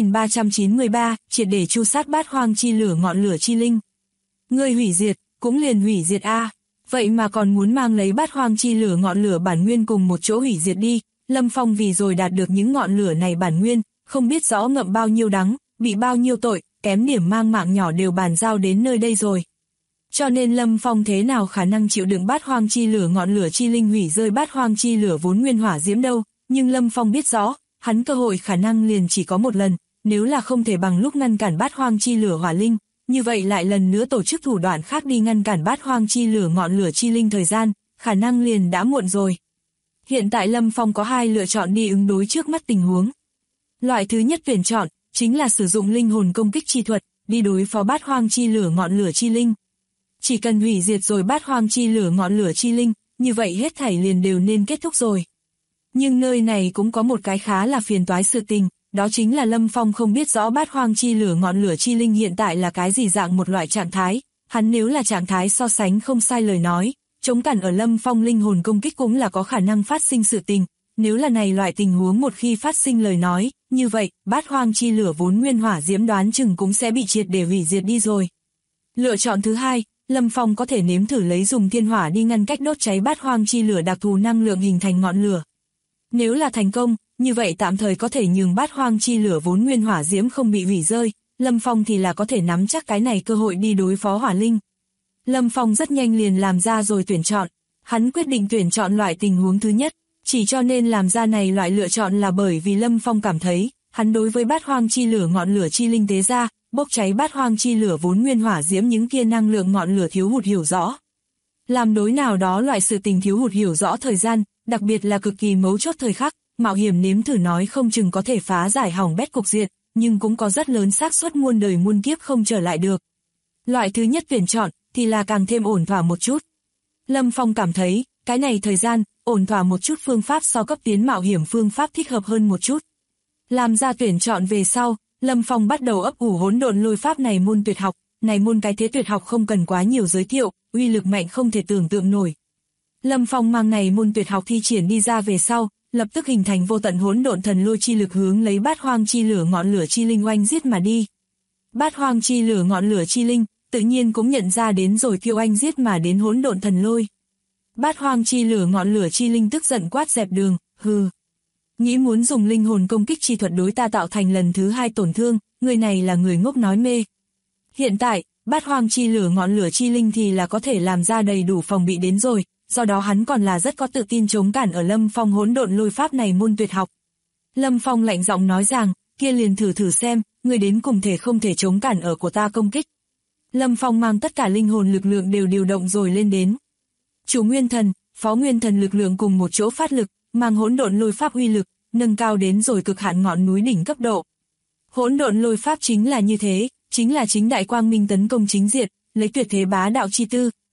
Speaker 2: 9393, triệt để chu sát bát hoang chi lửa ngọn lửa chi linh. Ngươi hủy diệt, cũng liền hủy diệt a. Vậy mà còn muốn mang lấy bát hoang chi lửa ngọn lửa bản nguyên cùng một chỗ hủy diệt đi. Lâm Phong vì rồi đạt được những ngọn lửa này bản nguyên, không biết rõ ngậm bao nhiêu đắng, bị bao nhiêu tội, kém điểm mang mạng nhỏ đều bàn giao đến nơi đây rồi. Cho nên Lâm Phong thế nào khả năng chịu đựng bát hoang chi lửa ngọn lửa chi linh hủy rơi bát hoang chi lửa vốn nguyên hỏa diễm đâu, nhưng Lâm Phong biết rõ, hắn cơ hội khả năng liền chỉ có một lần, nếu là không thể bằng lúc ngăn cản bát hoang chi lửa hỏa linh, như vậy lại lần nữa tổ chức thủ đoạn khác đi ngăn cản bát hoang chi lửa ngọn lửa chi linh thời gian, khả năng liền đã muộn rồi. Hiện tại Lâm Phong có hai lựa chọn đi ứng đối trước mắt tình huống. Loại thứ nhất tuyển chọn, chính là sử dụng linh hồn công kích chi thuật, đi đối phó bát hoang chi lửa ngọn lửa chi linh. Chỉ cần hủy diệt rồi bát hoang chi lửa ngọn lửa chi linh, như vậy hết thảy liền đều nên kết thúc rồi. Nhưng nơi này cũng có một cái khá là phiền toái sự tình, đó chính là Lâm Phong không biết rõ bát hoang chi lửa ngọn lửa chi linh hiện tại là cái gì dạng một loại trạng thái, hắn nếu là trạng thái so sánh không sai lời nói, chống cản ở Lâm Phong linh hồn công kích cũng là có khả năng phát sinh sự tình, nếu là này loại tình huống một khi phát sinh lời nói, như vậy, bát hoang chi lửa vốn nguyên hỏa diễm đoán chừng cũng sẽ bị triệt để hủy diệt đi rồi. Lựa chọn thứ hai, Lâm Phong có thể nếm thử lấy dùng thiên hỏa đi ngăn cách đốt cháy bát hoang chi lửa đặc thù năng lượng hình thành ngọn lửa. Nếu là thành công, như vậy tạm thời có thể nhường bát hoang chi lửa vốn nguyên hỏa diễm không bị hủy rơi, Lâm Phong thì là có thể nắm chắc cái này cơ hội đi đối phó hỏa linh. Lâm Phong rất nhanh liền làm ra rồi tuyển chọn, hắn quyết định tuyển chọn loại tình huống thứ nhất, chỉ cho nên làm ra này loại lựa chọn là bởi vì Lâm Phong cảm thấy, hắn đối với bát hoang chi lửa ngọn lửa chi linh tế ra, bốc cháy bát hoang chi lửa vốn nguyên hỏa diễm những kia năng lượng ngọn lửa thiếu hụt hiểu rõ. Làm đối nào đó loại sự tình thiếu hụt hiểu rõ thời gian, đặc biệt là cực kỳ mấu chốt thời khắc, mạo hiểm nếm thử nói không chừng có thể phá giải hỏng bét cục diện, nhưng cũng có rất lớn xác suất muôn đời muôn kiếp không trở lại được. Loại thứ nhất tuyển chọn thì là càng thêm ổn thỏa một chút. Lâm Phong cảm thấy, cái này thời gian, ổn thỏa một chút phương pháp so cấp tiến mạo hiểm phương pháp thích hợp hơn một chút. Làm ra tuyển chọn về sau, Lâm Phong bắt đầu ấp ủ hỗn độn lôi pháp này môn tuyệt học, này môn cái thế tuyệt học không cần quá nhiều giới thiệu, uy lực mạnh không thể tưởng tượng nổi. Lâm Phong mang này môn tuyệt học thi triển đi ra về sau, lập tức hình thành vô tận hỗn độn thần lôi chi lực hướng lấy bát hoang chi lửa ngọn lửa chi linh oanh giết mà đi. Bát hoang chi lửa ngọn lửa chi linh, tự nhiên cũng nhận ra đến rồi kêu oanh giết mà đến hỗn độn thần lôi. Bát hoang chi lửa ngọn lửa chi linh tức giận quát dẹp đường, hừ. Nghĩ muốn dùng linh hồn công kích chi thuật đối ta tạo thành lần thứ hai tổn thương, người này là người ngốc nói mê. Hiện tại, bát hoang chi lửa ngọn lửa chi linh thì là có thể làm ra đầy đủ phòng bị đến rồi, do đó hắn còn là rất có tự tin chống cản ở Lâm Phong hỗn độn lôi pháp này môn tuyệt học. Lâm Phong lạnh giọng nói rằng, kia liền thử xem, người đến cùng thể không thể chống cản ở của ta công kích. Lâm Phong mang tất cả linh hồn lực lượng đều điều động rồi lên đến. Chủ nguyên thần, phó nguyên thần lực lượng cùng một chỗ phát lực, mang hỗn độn lôi pháp uy lực, nâng cao đến rồi cực hạn ngọn núi đỉnh cấp độ. Hỗn độn lôi pháp chính là như thế, chính là chính đại quang minh tấn công chính diện, lấy tuyệt thế bá đạo chi tư,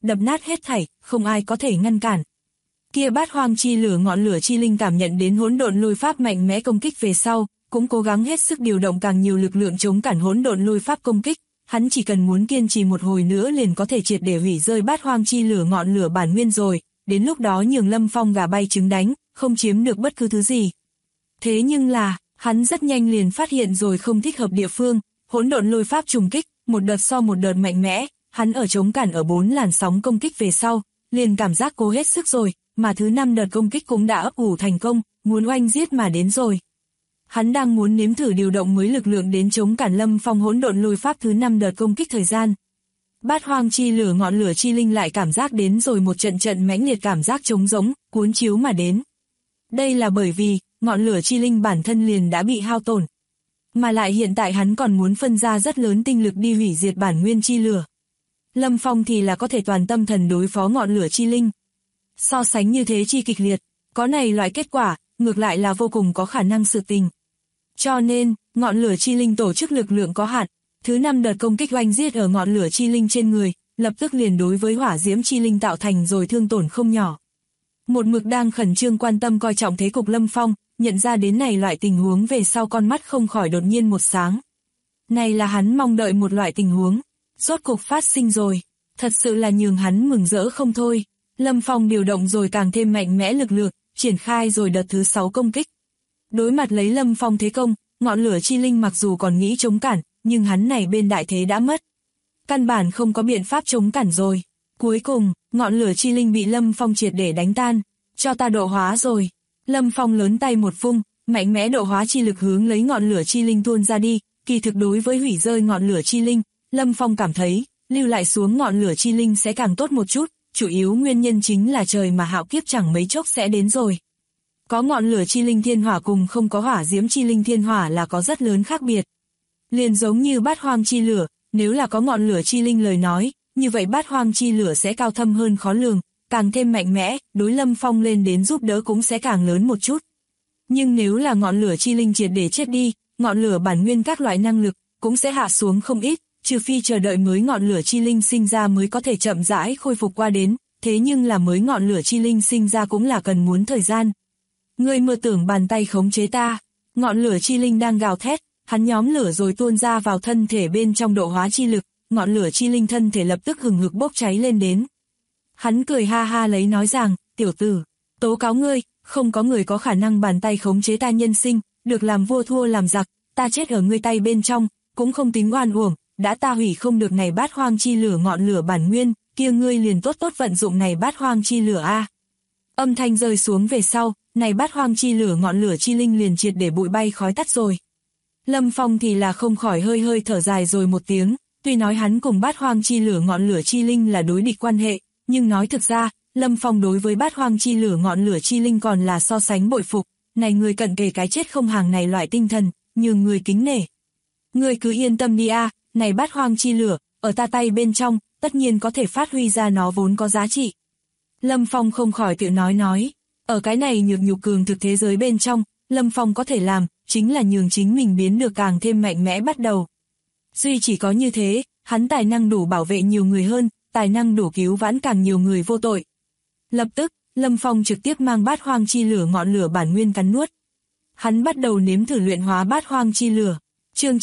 Speaker 2: đập nát hết thảy, không ai có thể ngăn cản. Kia bát hoang chi lửa ngọn lửa chi linh cảm nhận đến hỗn độn lôi pháp mạnh mẽ công kích về sau, cũng cố gắng hết sức điều động càng nhiều lực lượng chống cản hỗn độn lôi pháp công kích, hắn chỉ cần muốn kiên trì một hồi nữa liền có thể triệt để hủy rơi bát hoang chi lửa ngọn lửa bản nguyên rồi, đến lúc đó nhường Lâm Phong gà bay trứng đánh, không chiếm được bất cứ thứ gì. Thế nhưng là, hắn rất nhanh liền phát hiện rồi không thích hợp địa phương, hỗn độn lôi pháp trùng kích, một đợt so một đợt mạnh mẽ, hắn ở chống cản ở 4 làn sóng công kích về sau, liền cảm giác cố hết sức rồi, mà thứ 5 đợt công kích cũng đã ấp ủ thành công, muốn oanh giết mà đến rồi. Hắn đang muốn nếm thử điều động mới lực lượng đến chống cản Lâm Phong hỗn độn lôi pháp thứ 5 đợt công kích thời gian. Bát hoang chi lửa ngọn lửa chi linh lại cảm giác đến rồi một trận trận mãnh liệt cảm giác trống rỗng, cuốn chiếu mà đến. Đây là bởi vì, ngọn lửa chi linh bản thân liền đã bị hao tổn. Mà lại hiện tại hắn còn muốn phân ra rất lớn tinh lực đi hủy diệt bản nguyên chi lửa. Lâm Phong thì là có thể toàn tâm thần đối phó ngọn lửa chi linh. So sánh như thế chi kịch liệt, có này loại kết quả, ngược lại là vô cùng có khả năng sự tình. Cho nên, ngọn lửa chi linh tổ chức lực lượng có hạn, thứ 5 đợt công kích oanh giết ở ngọn lửa chi linh trên người, lập tức liền đối với hỏa diễm chi linh tạo thành rồi thương tổn không nhỏ. Một mực đang khẩn trương quan tâm coi trọng thế cục Lâm Phong, nhận ra đến này loại tình huống về sau con mắt không khỏi đột nhiên một sáng. Này là hắn mong đợi một loại tình huống, rốt cục phát sinh rồi, thật sự là nhường hắn mừng rỡ không thôi. Lâm Phong điều động rồi càng thêm mạnh mẽ lực lượng, triển khai rồi đợt thứ 6 công kích. Đối mặt lấy Lâm Phong thế công, ngọn lửa chi linh mặc dù còn nghĩ chống cản, nhưng hắn này bên đại thế đã mất. Căn bản không có biện pháp chống cản rồi. Cuối cùng, ngọn lửa chi linh bị Lâm Phong triệt để đánh tan, cho ta độ hóa rồi. Lâm Phong lớn tay một vung, mạnh mẽ độ hóa chi lực hướng lấy ngọn lửa chi linh tuôn ra đi, kỳ thực đối với hủy rơi ngọn lửa chi linh, Lâm Phong cảm thấy, lưu lại xuống ngọn lửa chi linh sẽ càng tốt một chút, chủ yếu nguyên nhân chính là trời mà hạo kiếp chẳng mấy chốc sẽ đến rồi. Có ngọn lửa chi linh thiên hỏa cùng không có hỏa diễm chi linh thiên hỏa là có rất lớn khác biệt. Liền giống như bát hoang chi lửa, nếu là có ngọn lửa chi linh lời nói, như vậy bát hoang chi lửa sẽ cao thâm hơn khó lường, càng thêm mạnh mẽ, đối Lâm Phong lên đến giúp đỡ cũng sẽ càng lớn một chút. Nhưng nếu là ngọn lửa chi linh triệt để chết đi, ngọn lửa bản nguyên các loại năng lực cũng sẽ hạ xuống không ít, trừ phi chờ đợi mới ngọn lửa chi linh sinh ra mới có thể chậm rãi khôi phục qua đến, thế nhưng là mới ngọn lửa chi linh sinh ra cũng là cần muốn thời gian. Ngươi mơ tưởng bàn tay khống chế ta, ngọn lửa chi linh đang gào thét, hắn nhóm lửa rồi tuôn ra vào thân thể bên trong độ hóa chi lực, ngọn lửa chi linh thân thể lập tức hừng hực bốc cháy lên đến. Hắn cười ha ha lấy nói rằng, tiểu tử, tố cáo ngươi, không có người có khả năng bàn tay khống chế ta nhân sinh, được làm vua thua làm giặc, ta chết ở ngươi tay bên trong, cũng không tính oan uổng, đã ta hủy không được này bát hoang chi lửa ngọn lửa bản nguyên, kia ngươi liền tốt tốt vận dụng này bát hoang chi lửa a. Âm thanh rơi xuống về sau, này bát hoang chi lửa ngọn lửa chi linh liền triệt để bụi bay khói tắt rồi. Lâm Phong thì là không khỏi hơi hơi thở dài rồi một tiếng, tuy nói hắn cùng bát hoang chi lửa ngọn lửa chi linh là đối địch quan hệ, nhưng nói thực ra, Lâm Phong đối với bát hoang chi lửa ngọn lửa chi linh còn là so sánh bội phục, này người cận kề cái chết không hàng này loại tinh thần, nhường người kính nể. Người cứ yên tâm đi a, này bát hoang chi lửa, ở ta tay bên trong, tất nhiên có thể phát huy ra nó vốn có giá trị. Lâm Phong không khỏi tự nói, ở cái này nhược nhục cường thực thế giới bên trong, Lâm Phong có thể làm, chính là nhường chính mình biến được càng thêm mạnh mẽ bắt đầu. Duy chỉ có như thế, hắn tài năng đủ bảo vệ nhiều người hơn, tài năng đủ cứu vãn càng nhiều người vô tội. Lập tức, Lâm Phong trực tiếp mang bát hoang chi lửa ngọn lửa bản nguyên cắn nuốt. Hắn bắt đầu nếm thử luyện hóa bát hoang chi lửa. Chương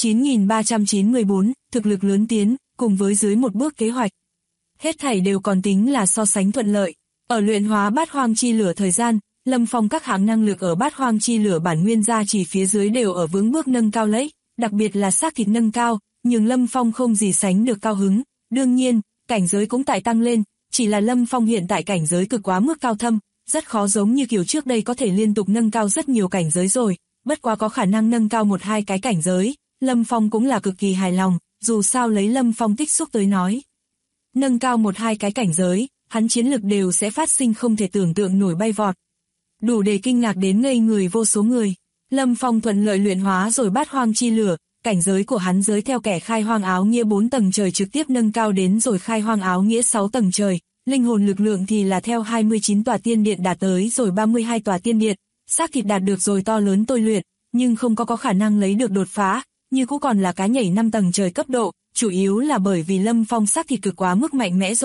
Speaker 2: 9394, thực lực lớn tiến, cùng với dưới một bước kế hoạch. Hết thảy đều còn tính là so sánh thuận lợi. Ở luyện hóa bát hoang chi lửa thời gian, Lâm Phong các hạng năng lực ở bát hoang chi lửa bản nguyên gia chỉ phía dưới đều ở vững bước nâng cao lấy, đặc biệt là xác thịt nâng cao, nhưng Lâm Phong không gì sánh được cao hứng. Đương nhiên, cảnh giới cũng tại tăng lên, chỉ là Lâm Phong hiện tại cảnh giới cực quá mức cao thâm, rất khó giống như kiểu trước đây có thể liên tục nâng cao rất nhiều cảnh giới rồi, bất quá có khả năng nâng cao 1-2 cái cảnh giới, Lâm Phong cũng là cực kỳ hài lòng, dù sao lấy Lâm Phong tích xúc tới nói. Nâng cao 1-2 cái cảnh giới, hắn chiến lực đều sẽ phát sinh không thể tưởng tượng nổi bay vọt. Đủ để kinh ngạc đến ngây người vô số người. Lâm Phong thuận lợi luyện hóa rồi bát hoang chi lửa, cảnh giới của hắn giới theo kẻ khai hoang áo nghĩa 4 tầng trời trực tiếp nâng cao đến rồi khai hoang áo nghĩa 6 tầng trời, linh hồn lực lượng thì là theo 29 tòa tiên điện đạt tới rồi 32 tòa tiên điện, xác thịt đạt được rồi to lớn tôi luyện, nhưng không có khả năng lấy được đột phá, như cũng còn là cá nhảy 5 tầng trời cấp độ, chủ yếu là bởi vì Lâm Phong xác thịt cực quá mức mạnh mẽ rồi,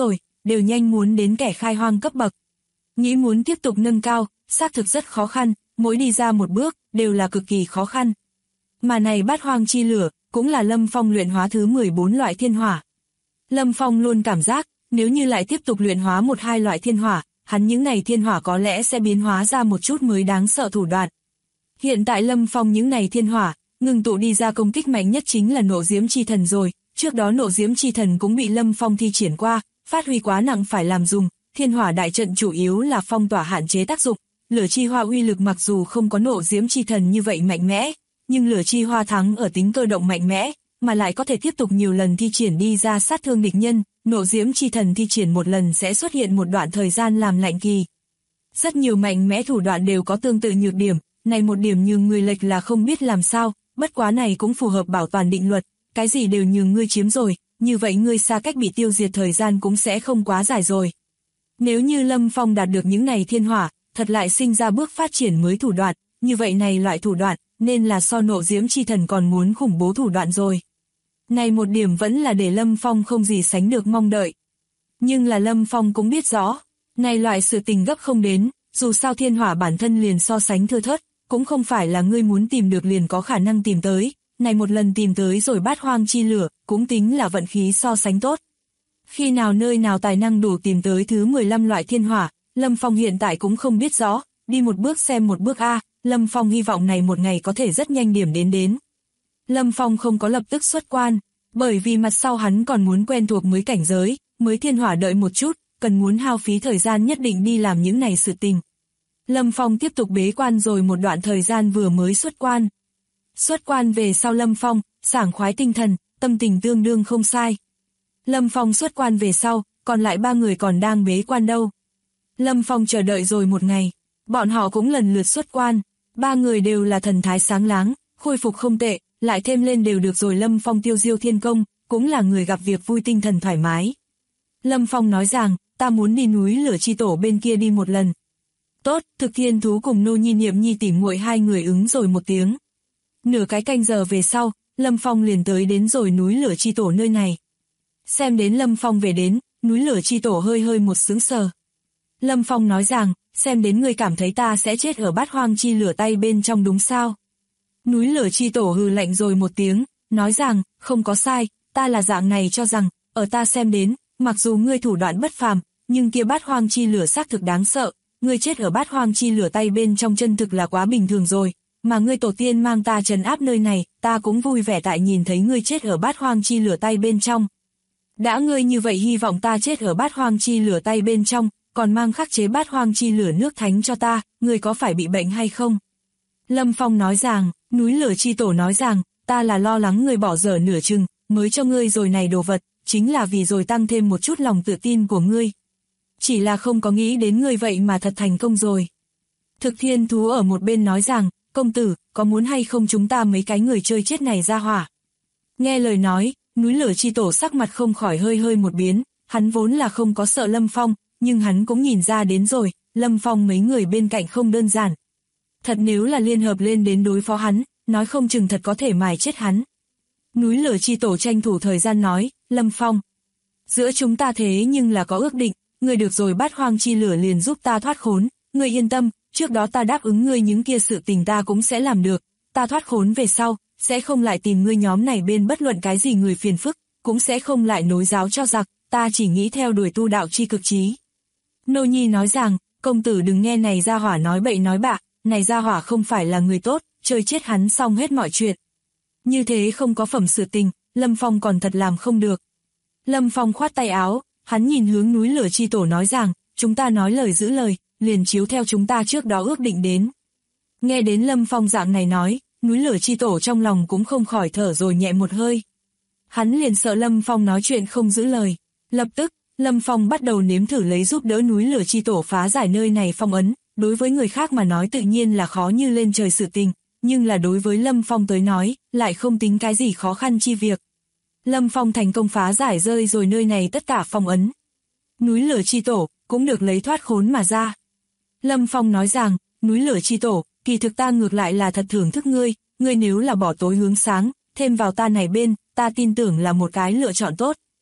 Speaker 2: đều nhanh muốn đến kẻ khai hoang cấp bậc. Nghĩ muốn tiếp tục nâng cao, xác thực rất khó khăn, mỗi đi ra một bước, đều là cực kỳ khó khăn. Mà này bát hoang chi lửa, cũng là Lâm Phong luyện hóa thứ 14 loại thiên hỏa. Lâm Phong luôn cảm giác, nếu như lại tiếp tục luyện hóa 1-2 loại thiên hỏa, hắn những này thiên hỏa có lẽ sẽ biến hóa ra một chút mới đáng sợ thủ đoạn. Hiện tại Lâm Phong những này thiên hỏa, ngừng tụ đi ra công kích mạnh nhất chính là nộ diễm chi thần rồi, trước đó nộ diễm chi thần cũng bị Lâm Phong thi triển qua, phát huy quá nặng phải làm dùng, thiên hỏa đại trận chủ yếu là phong tỏa hạn chế tác dụng, lửa chi hoa uy lực mặc dù không có nộ diễm chi thần như vậy mạnh mẽ, nhưng lửa chi hoa thắng ở tính cơ động mạnh mẽ, mà lại có thể tiếp tục nhiều lần thi triển đi ra sát thương địch nhân, nộ diễm chi thần thi triển một lần sẽ xuất hiện một đoạn thời gian làm lạnh kỳ. Rất nhiều mạnh mẽ thủ đoạn đều có tương tự nhược điểm, này một điểm nhường người lệch là không biết làm sao, bất quá này cũng phù hợp bảo toàn định luật, cái gì đều nhường ngươi chiếm rồi, như vậy ngươi xa cách bị tiêu diệt thời gian cũng sẽ không quá dài rồi. Nếu như Lâm Phong đạt được những này thiên hỏa, thật lại sinh ra bước phát triển mới thủ đoạn, như vậy này loại thủ đoạn, nên là so nộ diễm chi thần còn muốn khủng bố thủ đoạn rồi. Này một điểm vẫn là để Lâm Phong không gì sánh được mong đợi. Nhưng là Lâm Phong cũng biết rõ, này loại sự tình gấp không đến, dù sao thiên hỏa bản thân liền so sánh thưa thớt, cũng không phải là ngươi muốn tìm được liền có khả năng tìm tới, này một lần tìm tới rồi bát hoang chi lửa, cũng tính là vận khí so sánh tốt. Khi nào nơi nào tài năng đủ tìm tới thứ 15 loại thiên hỏa, Lâm Phong hiện tại cũng không biết rõ, đi một bước xem một bước a, Lâm Phong hy vọng này một ngày có thể rất nhanh điểm đến. Lâm Phong không có lập tức xuất quan, bởi vì mặt sau hắn còn muốn quen thuộc mới cảnh giới, mới thiên hỏa đợi một chút, cần muốn hao phí thời gian nhất định đi làm những này sự tình. Lâm Phong tiếp tục bế quan rồi một đoạn thời gian vừa mới xuất quan. Xuất quan về sau Lâm Phong, sảng khoái tinh thần, tâm tình tương đương không sai. Lâm Phong xuất quan về sau, còn lại 3 người còn đang bế quan đâu. Lâm Phong chờ đợi rồi một ngày, bọn họ cũng lần lượt xuất quan, 3 người đều là thần thái sáng láng, khôi phục không tệ, lại thêm lên đều được rồi Lâm Phong tiêu diêu thiên công, cũng là người gặp việc vui tinh thần thoải mái. Lâm Phong nói rằng, ta muốn đi núi lửa chi tổ bên kia đi một lần. Tốt, Thực Thiên Thú cùng Nô Nhi Niệm Nhi tỉ muội 2 người ứng rồi một tiếng. Nửa cái canh giờ về sau, Lâm Phong liền tới đến rồi núi lửa chi tổ nơi này. Xem đến Lâm Phong về đến, núi lửa chi tổ hơi một sướng sờ. Lâm Phong nói rằng, xem đến ngươi cảm thấy ta sẽ chết ở bát hoang chi lửa tay bên trong đúng sao? Núi lửa chi tổ hừ lạnh rồi một tiếng, nói rằng, không có sai, ta là dạng này cho rằng, ở ta xem đến, mặc dù ngươi thủ đoạn bất phàm, nhưng kia bát hoang chi lửa xác thực đáng sợ, ngươi chết ở bát hoang chi lửa tay bên trong chân thực là quá bình thường rồi, mà ngươi tổ tiên mang ta trấn áp nơi này, ta cũng vui vẻ tại nhìn thấy ngươi chết ở bát hoang chi lửa tay bên trong. Đã ngươi như vậy hy vọng ta chết ở bát hoang chi lửa tay bên trong, còn mang khắc chế bát hoang chi lửa nước thánh cho ta, ngươi có phải bị bệnh hay không? Lâm Phong nói rằng, núi lửa chi tổ nói rằng, ta là lo lắng ngươi bỏ dở nửa chừng, mới cho ngươi rồi này đồ vật, chính là vì rồi tăng thêm một chút lòng tự tin của ngươi. Chỉ là không có nghĩ đến ngươi vậy mà thật thành công rồi. Thực Thiên Thú ở một bên nói rằng, công tử, có muốn hay không chúng ta mấy cái người chơi chết này ra hỏa? Nghe lời nói, núi lửa chi tổ sắc mặt không khỏi hơi một biến, hắn vốn là không có sợ Lâm Phong, nhưng hắn cũng nhìn ra đến rồi, Lâm Phong mấy người bên cạnh không đơn giản. Thật nếu là liên hợp lên đến đối phó hắn, nói không chừng thật có thể mài chết hắn. Núi lửa chi tổ tranh thủ thời gian nói, Lâm Phong, giữa chúng ta thế nhưng là có ước định, ngươi được rồi bát hoang chi lửa liền giúp ta thoát khốn, ngươi yên tâm, trước đó ta đáp ứng ngươi những kia sự tình ta cũng sẽ làm được, ta thoát khốn về sau, sẽ không lại tìm ngươi nhóm này bên bất luận cái gì người phiền phức, cũng sẽ không lại nối giáo cho giặc, ta chỉ nghĩ theo đuổi tu đạo chi cực trí. Nô Nhi nói rằng, công tử đừng nghe này gia hỏa nói bậy nói bạ, này gia hỏa không phải là người tốt, chơi chết hắn xong hết mọi chuyện. Như thế không có phẩm sự tình, Lâm Phong còn thật làm không được. Lâm Phong khoát tay áo, hắn nhìn hướng núi lửa chi tổ nói rằng, chúng ta nói lời giữ lời, liền chiếu theo chúng ta trước đó ước định đến. Nghe đến Lâm Phong dạng này nói, núi lửa chi tổ trong lòng cũng không khỏi thở rồi nhẹ một hơi. Hắn liền sợ Lâm Phong nói chuyện không giữ lời. Lập tức, Lâm Phong bắt đầu nếm thử lấy giúp đỡ núi lửa chi tổ phá giải nơi này phong ấn, đối với người khác mà nói tự nhiên là khó như lên trời sự tình, nhưng là đối với Lâm Phong tới nói, lại không tính cái gì khó khăn chi việc. Lâm Phong thành công phá giải rơi rồi nơi này tất cả phong ấn. Núi lửa chi tổ, cũng được lấy thoát khốn mà ra. Lâm Phong nói rằng, núi lửa chi tổ, kỳ thực ta ngược lại là thật thưởng thức ngươi nếu là bỏ tối hướng sáng, thêm vào ta này bên, ta tin tưởng là một cái lựa chọn tốt.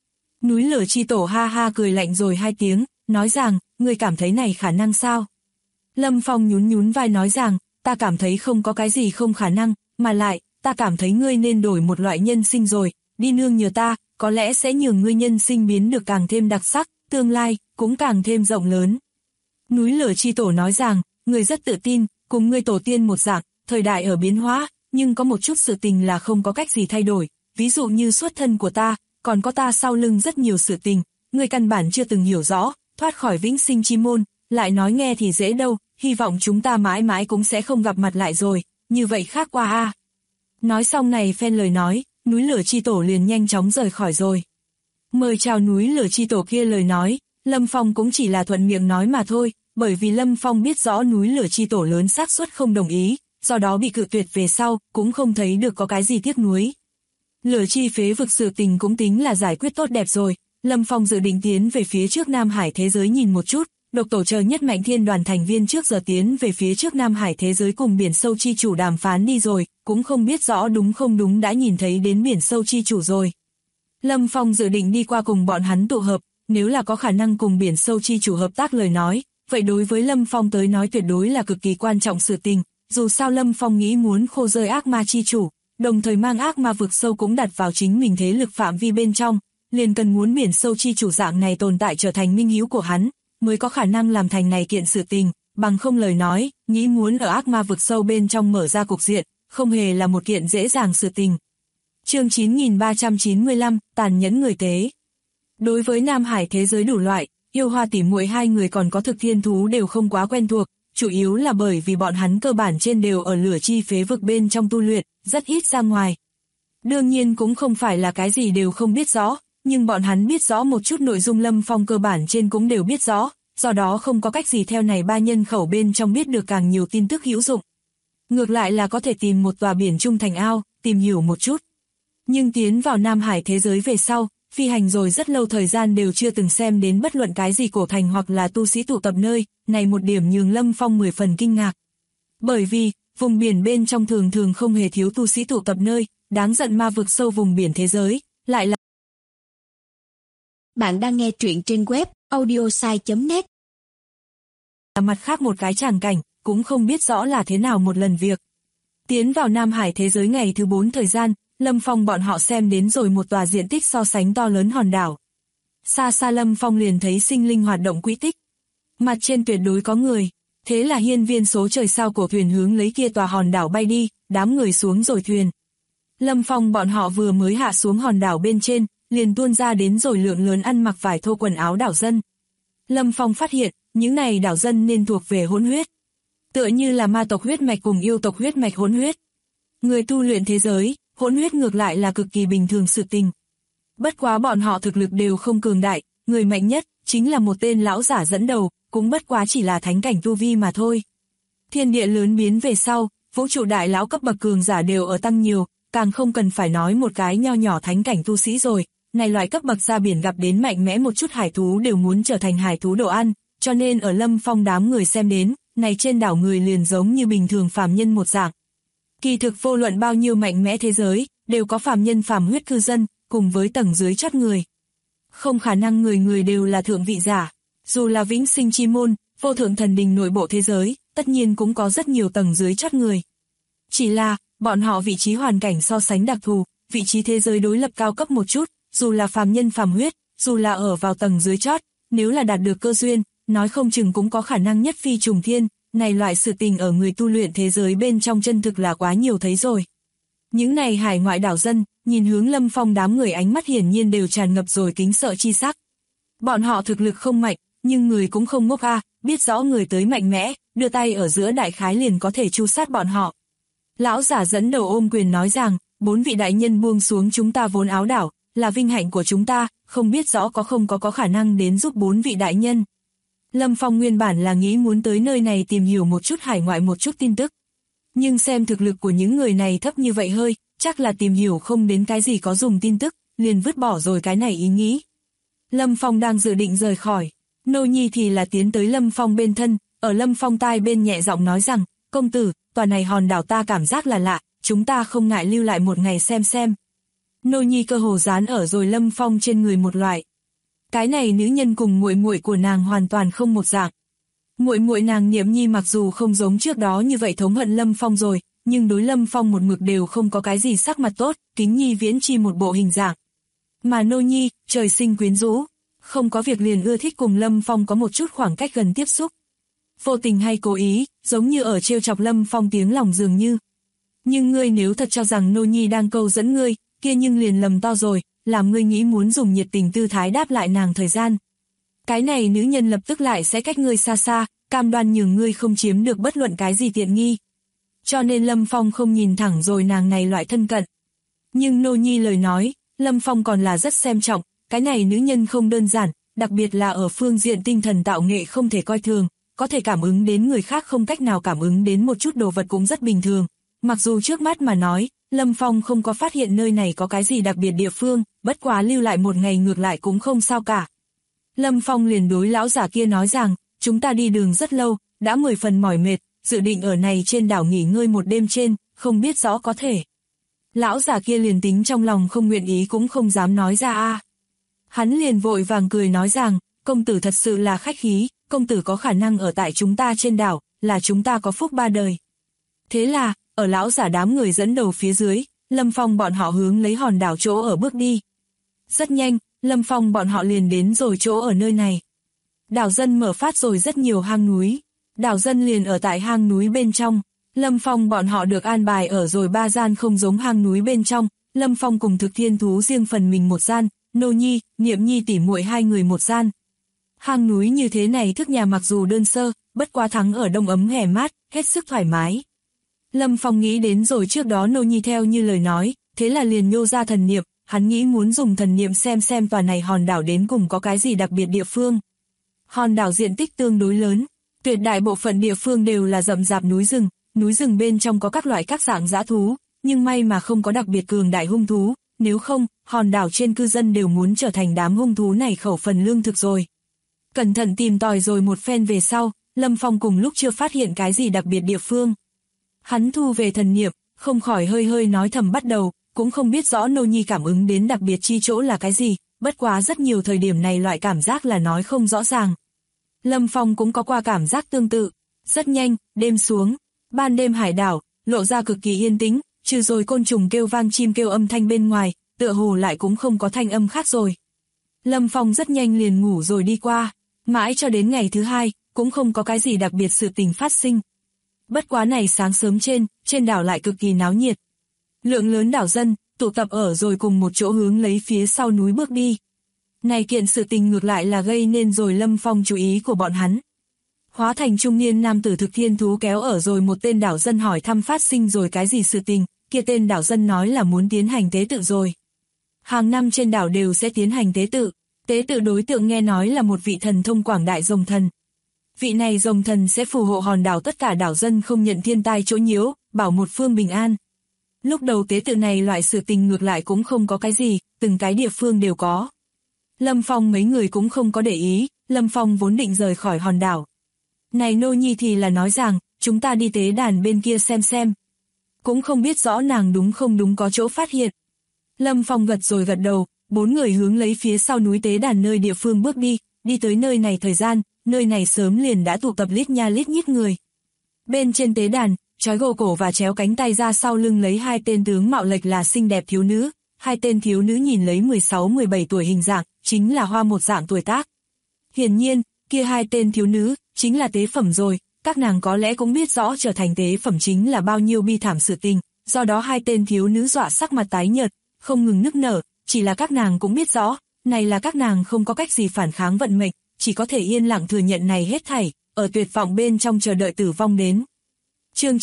Speaker 2: Núi lửa chi tổ ha ha cười lạnh rồi 2 tiếng, nói rằng, ngươi cảm thấy này khả năng sao? Lâm Phong nhún nhún vai nói rằng, ta cảm thấy không có cái gì không khả năng, mà lại, ta cảm thấy ngươi nên đổi một loại nhân sinh rồi, đi nương nhờ ta, có lẽ sẽ nhường ngươi nhân sinh biến được càng thêm đặc sắc, tương lai, cũng càng thêm rộng lớn. Núi lửa chi tổ nói rằng, ngươi rất tự tin, cùng ngươi tổ tiên một dạng, thời đại ở biến hóa, nhưng có một chút sự tình là không có cách gì thay đổi, ví dụ như xuất thân của ta, còn có ta sau lưng rất nhiều sự tình, ngươi căn bản chưa từng hiểu rõ, thoát khỏi vĩnh sinh chi môn, lại nói nghe thì dễ đâu, hy vọng chúng ta mãi mãi cũng sẽ không gặp mặt lại rồi, như vậy khác qua a. Nói xong này phen lời nói, núi lửa chi tổ liền nhanh chóng rời khỏi rồi. Mời chào núi lửa chi tổ kia lời nói, Lâm Phong cũng chỉ là thuận miệng nói mà thôi, bởi vì Lâm Phong biết rõ núi lửa chi tổ lớn xác suất không đồng ý, do đó bị cự tuyệt về sau, cũng không thấy được có cái gì tiếc nuối. Lửa chi phế vực sự tình cũng tính là giải quyết tốt đẹp rồi, Lâm Phong dự định tiến về phía trước Nam Hải thế giới nhìn một chút, độc tổ chờ nhất mạnh thiên đoàn thành viên trước giờ tiến về phía trước Nam Hải thế giới cùng biển sâu chi chủ đàm phán đi rồi, cũng không biết rõ đúng không đúng đã nhìn thấy đến biển sâu chi chủ rồi. Lâm Phong dự định đi qua cùng bọn hắn tụ hợp, nếu là có khả năng cùng biển sâu chi chủ hợp tác lời nói, vậy đối với Lâm Phong tới nói tuyệt đối là cực kỳ quan trọng sự tình, dù sao Lâm Phong nghĩ muốn khô rơi ác ma chi chủ, đồng thời mang ác ma vực sâu cũng đặt vào chính mình thế lực phạm vi bên trong, liền cần muốn biển sâu chi chủ dạng này tồn tại trở thành minh hữu của hắn, mới có khả năng làm thành này kiện sự tình, bằng không lời nói, nghĩ muốn ở ác ma vực sâu bên trong mở ra cục diện, không hề là một kiện dễ dàng sự tình. Chương 9395, tàn nhẫn người tế. Đối với Nam Hải thế giới đủ loại, yêu hoa tỉ muội 2 người còn có thực thiên thú đều không quá quen thuộc, chủ yếu là bởi vì bọn hắn cơ bản trên đều ở lửa chi phế vực bên trong tu luyện, rất ít ra ngoài. Đương nhiên cũng không phải là cái gì đều không biết rõ, nhưng bọn hắn biết rõ một chút nội dung Lâm Phong cơ bản trên cũng đều biết rõ, do đó không có cách gì theo này 3 nhân khẩu bên trong biết được càng nhiều tin tức hữu dụng. Ngược lại là có thể tìm một tòa biển trung thành ao, tìm hiểu một chút. Nhưng tiến vào Nam Hải thế giới về sau, phi hành rồi rất lâu thời gian đều chưa từng xem đến bất luận cái gì cổ thành hoặc là tu sĩ tụ tập nơi, này một điểm nhường Lâm Phong 10 phần kinh ngạc. Bởi vì, vùng biển bên trong thường thường không hề thiếu tu sĩ tụ tập nơi, đáng giận ma vực sâu vùng biển thế giới, lại là...
Speaker 3: Bạn đang nghe truyện trên web audiosai.net.
Speaker 2: Mặt khác một cái tràng cảnh, cũng không biết rõ là thế nào một lần việc. Tiến vào Nam Hải thế giới ngày thứ 4 thời gian, Lâm Phong bọn họ xem đến rồi một tòa diện tích so sánh to lớn hòn đảo. Xa xa Lâm Phong liền thấy sinh linh hoạt động quỹ tích. Mặt trên tuyệt đối có người, thế là hiên viên số trời sao cổ thuyền hướng lấy kia tòa hòn đảo bay đi, đám người xuống rồi thuyền. Lâm Phong bọn họ vừa mới hạ xuống hòn đảo bên trên, liền tuôn ra đến rồi lượng lớn ăn mặc vải thô quần áo đảo dân. Lâm Phong phát hiện, những này đảo dân nên thuộc về hỗn huyết. Tựa như là ma tộc huyết mạch cùng yêu tộc huyết mạch hỗn huyết. Người tu luyện thế giới, hỗn huyết ngược lại là cực kỳ bình thường sự tình. Bất quá bọn họ thực lực đều không cường đại, người mạnh nhất, chính là một tên lão giả dẫn đầu, cũng bất quá chỉ là thánh cảnh tu vi mà thôi. Thiên địa lớn biến về sau, vũ trụ đại lão cấp bậc cường giả đều ở tăng nhiều, càng không cần phải nói một cái nho nhỏ thánh cảnh tu sĩ rồi. Này loại cấp bậc ra biển gặp đến mạnh mẽ một chút hải thú đều muốn trở thành hải thú đồ ăn, cho nên ở Lâm Phong đám người xem đến, này trên đảo người liền giống như bình thường phàm nhân một dạng. Kỳ thực vô luận bao nhiêu mạnh mẽ thế giới, đều có phàm nhân phàm huyết cư dân, cùng với tầng dưới chót người. Không khả năng người người đều là thượng vị giả, dù là vĩnh sinh chi môn, vô thượng thần đình nội bộ thế giới, tất nhiên cũng có rất nhiều tầng dưới chót người. Chỉ là, bọn họ vị trí hoàn cảnh so sánh đặc thù, vị trí thế giới đối lập cao cấp một chút, dù là phàm nhân phàm huyết, dù là ở vào tầng dưới chót, nếu là đạt được cơ duyên, nói không chừng cũng có khả năng nhất phi trùng thiên, này loại sự tình ở người tu luyện thế giới bên trong chân thực là quá nhiều thấy rồi. Những này hải ngoại đảo dân, nhìn hướng Lâm Phong đám người ánh mắt hiển nhiên đều tràn ngập rồi kính sợ chi sắc. Bọn họ thực lực không mạnh, nhưng người cũng không ngốc biết rõ người tới mạnh mẽ, đưa tay ở giữa đại khái liền có thể tru sát bọn họ. Lão giả dẫn đầu ôm quyền nói rằng, 4 vị đại nhân buông xuống chúng ta vốn áo đảo, là vinh hạnh của chúng ta, không biết rõ có không có khả năng đến giúp 4 vị đại nhân. Lâm Phong nguyên bản là nghĩ muốn tới nơi này tìm hiểu một chút hải ngoại một chút tin tức. Nhưng xem thực lực của những người này thấp như vậy hơi, chắc là tìm hiểu không đến cái gì có dùng tin tức, liền vứt bỏ rồi cái này ý nghĩ. Lâm Phong đang dự định rời khỏi, Nô Nhi thì là tiến tới Lâm Phong bên thân, ở Lâm Phong tai bên nhẹ giọng nói rằng, công tử, tòa này hòn đảo ta cảm giác là lạ, chúng ta không ngại lưu lại một ngày xem. Nô Nhi cơ hồ dán ở rồi Lâm Phong trên người một loại, Cái này nữ nhân cùng muội muội của nàng hoàn toàn không một dạng. Muội muội nàng Niệm Nhi mặc dù không giống trước đó như vậy thống hận Lâm Phong rồi, nhưng đối Lâm Phong một mực đều không có cái gì sắc mặt tốt, Kính Nhi Viễn Chi một bộ hình dạng. Mà Nô Nhi, trời sinh quyến rũ, không có việc liền ưa thích cùng Lâm Phong có một chút khoảng cách gần tiếp xúc. Vô tình hay cố ý, giống như ở trêu chọc Lâm Phong tiếng lòng dường như. Nhưng ngươi nếu thật cho rằng Nô Nhi đang câu dẫn ngươi, kia nhưng liền lầm to rồi, làm ngươi nghĩ muốn dùng nhiệt tình tư thái đáp lại nàng thời gian. Cái này nữ nhân lập tức lại sẽ cách ngươi xa xa, cam đoan nhường ngươi không chiếm được bất luận cái gì tiện nghi. Cho nên Lâm Phong không nhìn thẳng rồi nàng này loại thân cận. Nhưng Nô Nhi lời nói, Lâm Phong còn là rất xem trọng, cái này nữ nhân không đơn giản, đặc biệt là ở phương diện tinh thần tạo nghệ không thể coi thường, có thể cảm ứng đến người khác không cách nào cảm ứng đến một chút đồ vật cũng rất bình thường. Mặc dù trước mắt mà nói, Lâm Phong không có phát hiện nơi này có cái gì đặc biệt địa phương, bất quá lưu lại một ngày ngược lại cũng không sao cả. Lâm Phong liền đối lão giả kia nói rằng, chúng ta đi đường rất lâu, đã 10 phần mỏi mệt, dự định ở này trên đảo nghỉ ngơi một đêm trên, không biết rõ có thể. Lão giả kia liền tính trong lòng không nguyện ý cũng không dám nói ra a. Hắn liền vội vàng cười nói rằng, công tử thật sự là khách khí, công tử có khả năng ở tại chúng ta trên đảo, là chúng ta có phúc ba đời. Thế là, ở lão giả đám người dẫn đầu phía dưới, Lâm Phong bọn họ hướng lấy hòn đảo chỗ ở bước đi. Rất nhanh, Lâm Phong bọn họ liền đến rồi chỗ ở nơi này. Đảo dân mở phát rồi rất nhiều hang núi. Đảo dân liền ở tại hang núi bên trong. Lâm Phong bọn họ được an bài ở rồi 3 gian không giống hang núi bên trong. Lâm Phong cùng Thực Thiên Thú riêng phần mình một gian, Nô Nhi, Niệm Nhi tỉ muội hai người một gian. Hang núi như thế này thức nhà mặc dù đơn sơ, bất quá thắng ở đông ấm hè mát, hết sức thoải mái. Lâm Phong nghĩ đến rồi trước đó Nô Nhi theo như lời nói, thế là liền nhô ra thần niệm, hắn nghĩ muốn dùng thần niệm xem tòa này hòn đảo đến cùng có cái gì đặc biệt địa phương. Hòn đảo diện tích tương đối lớn, tuyệt đại bộ phận địa phương đều là rậm rạp núi rừng bên trong có các loại các dạng dã thú, nhưng may mà không có đặc biệt cường đại hung thú, nếu không, hòn đảo trên cư dân đều muốn trở thành đám hung thú này khẩu phần lương thực rồi. Cẩn thận tìm tòi rồi một phen về sau, Lâm Phong cùng lúc chưa phát hiện cái gì đặc biệt địa phương. Hắn thu về thần niệm, không khỏi hơi nói thầm bắt đầu, cũng không biết rõ Nô Nhi cảm ứng đến đặc biệt chi chỗ là cái gì, bất quá rất nhiều thời điểm này loại cảm giác là nói không rõ ràng. Lâm Phong cũng có qua cảm giác tương tự. Rất nhanh, đêm xuống, ban đêm hải đảo, lộ ra cực kỳ yên tĩnh, trừ rồi côn trùng kêu vang chim kêu âm thanh bên ngoài, tựa hồ lại cũng không có thanh âm khác rồi. Lâm Phong rất nhanh liền ngủ rồi đi qua, mãi cho đến ngày thứ hai, cũng không có cái gì đặc biệt sự tình phát sinh. Bất quá này sáng sớm trên đảo lại cực kỳ náo nhiệt. Lượng lớn đảo dân, tụ tập ở rồi cùng một chỗ hướng lấy phía sau núi bước đi. Này kiện sự tình ngược lại là gây nên rồi Lâm Phong chú ý của bọn hắn. Hóa thành trung niên nam tử Thực Thiên Thú kéo ở rồi một tên đảo dân hỏi thăm phát sinh rồi cái gì sự tình, kia tên đảo dân nói là muốn tiến hành tế tự rồi. Hàng năm trên đảo đều sẽ tiến hành tế tự đối tượng nghe nói là một vị thần thông quảng đại rồng thần. Vị này rồng thần sẽ phù hộ hòn đảo tất cả đảo dân không nhận thiên tai chỗ nhiễu, bảo một phương bình an. Lúc đầu tế tự này loại sự tình ngược lại cũng không có cái gì, từng cái địa phương đều có. Lâm Phong mấy người cũng không có để ý, Lâm Phong vốn định rời khỏi hòn đảo. Này Nô Nhi thì là nói rằng, chúng ta đi tế đàn bên kia xem. Cũng không biết rõ nàng đúng không đúng có chỗ phát hiện. Lâm Phong gật rồi gật đầu, 4 người hướng lấy phía sau núi tế đàn nơi địa phương bước đi tới nơi này thời gian, nơi này sớm liền đã tụ tập lít nha lít nhít người. Bên trên tế đàn, trói gô cổ và chéo cánh tay ra sau lưng lấy 2 tên tướng mạo lệch là xinh đẹp thiếu nữ, 2 tên thiếu nữ nhìn lấy 16-17 tuổi hình dạng, chính là hoa một dạng tuổi tác. Hiển nhiên, kia 2 tên thiếu nữ, chính là tế phẩm rồi, các nàng có lẽ cũng biết rõ trở thành tế phẩm chính là bao nhiêu bi thảm sự tình, do đó 2 tên thiếu nữ dọa sắc mặt tái nhợt, không ngừng nức nở, chỉ là các nàng cũng biết rõ, này là các nàng không có cách gì phản kháng vận mệnh, chỉ có thể yên lặng thừa nhận này hết thảy, ở tuyệt vọng bên trong chờ đợi tử vong đến. Chương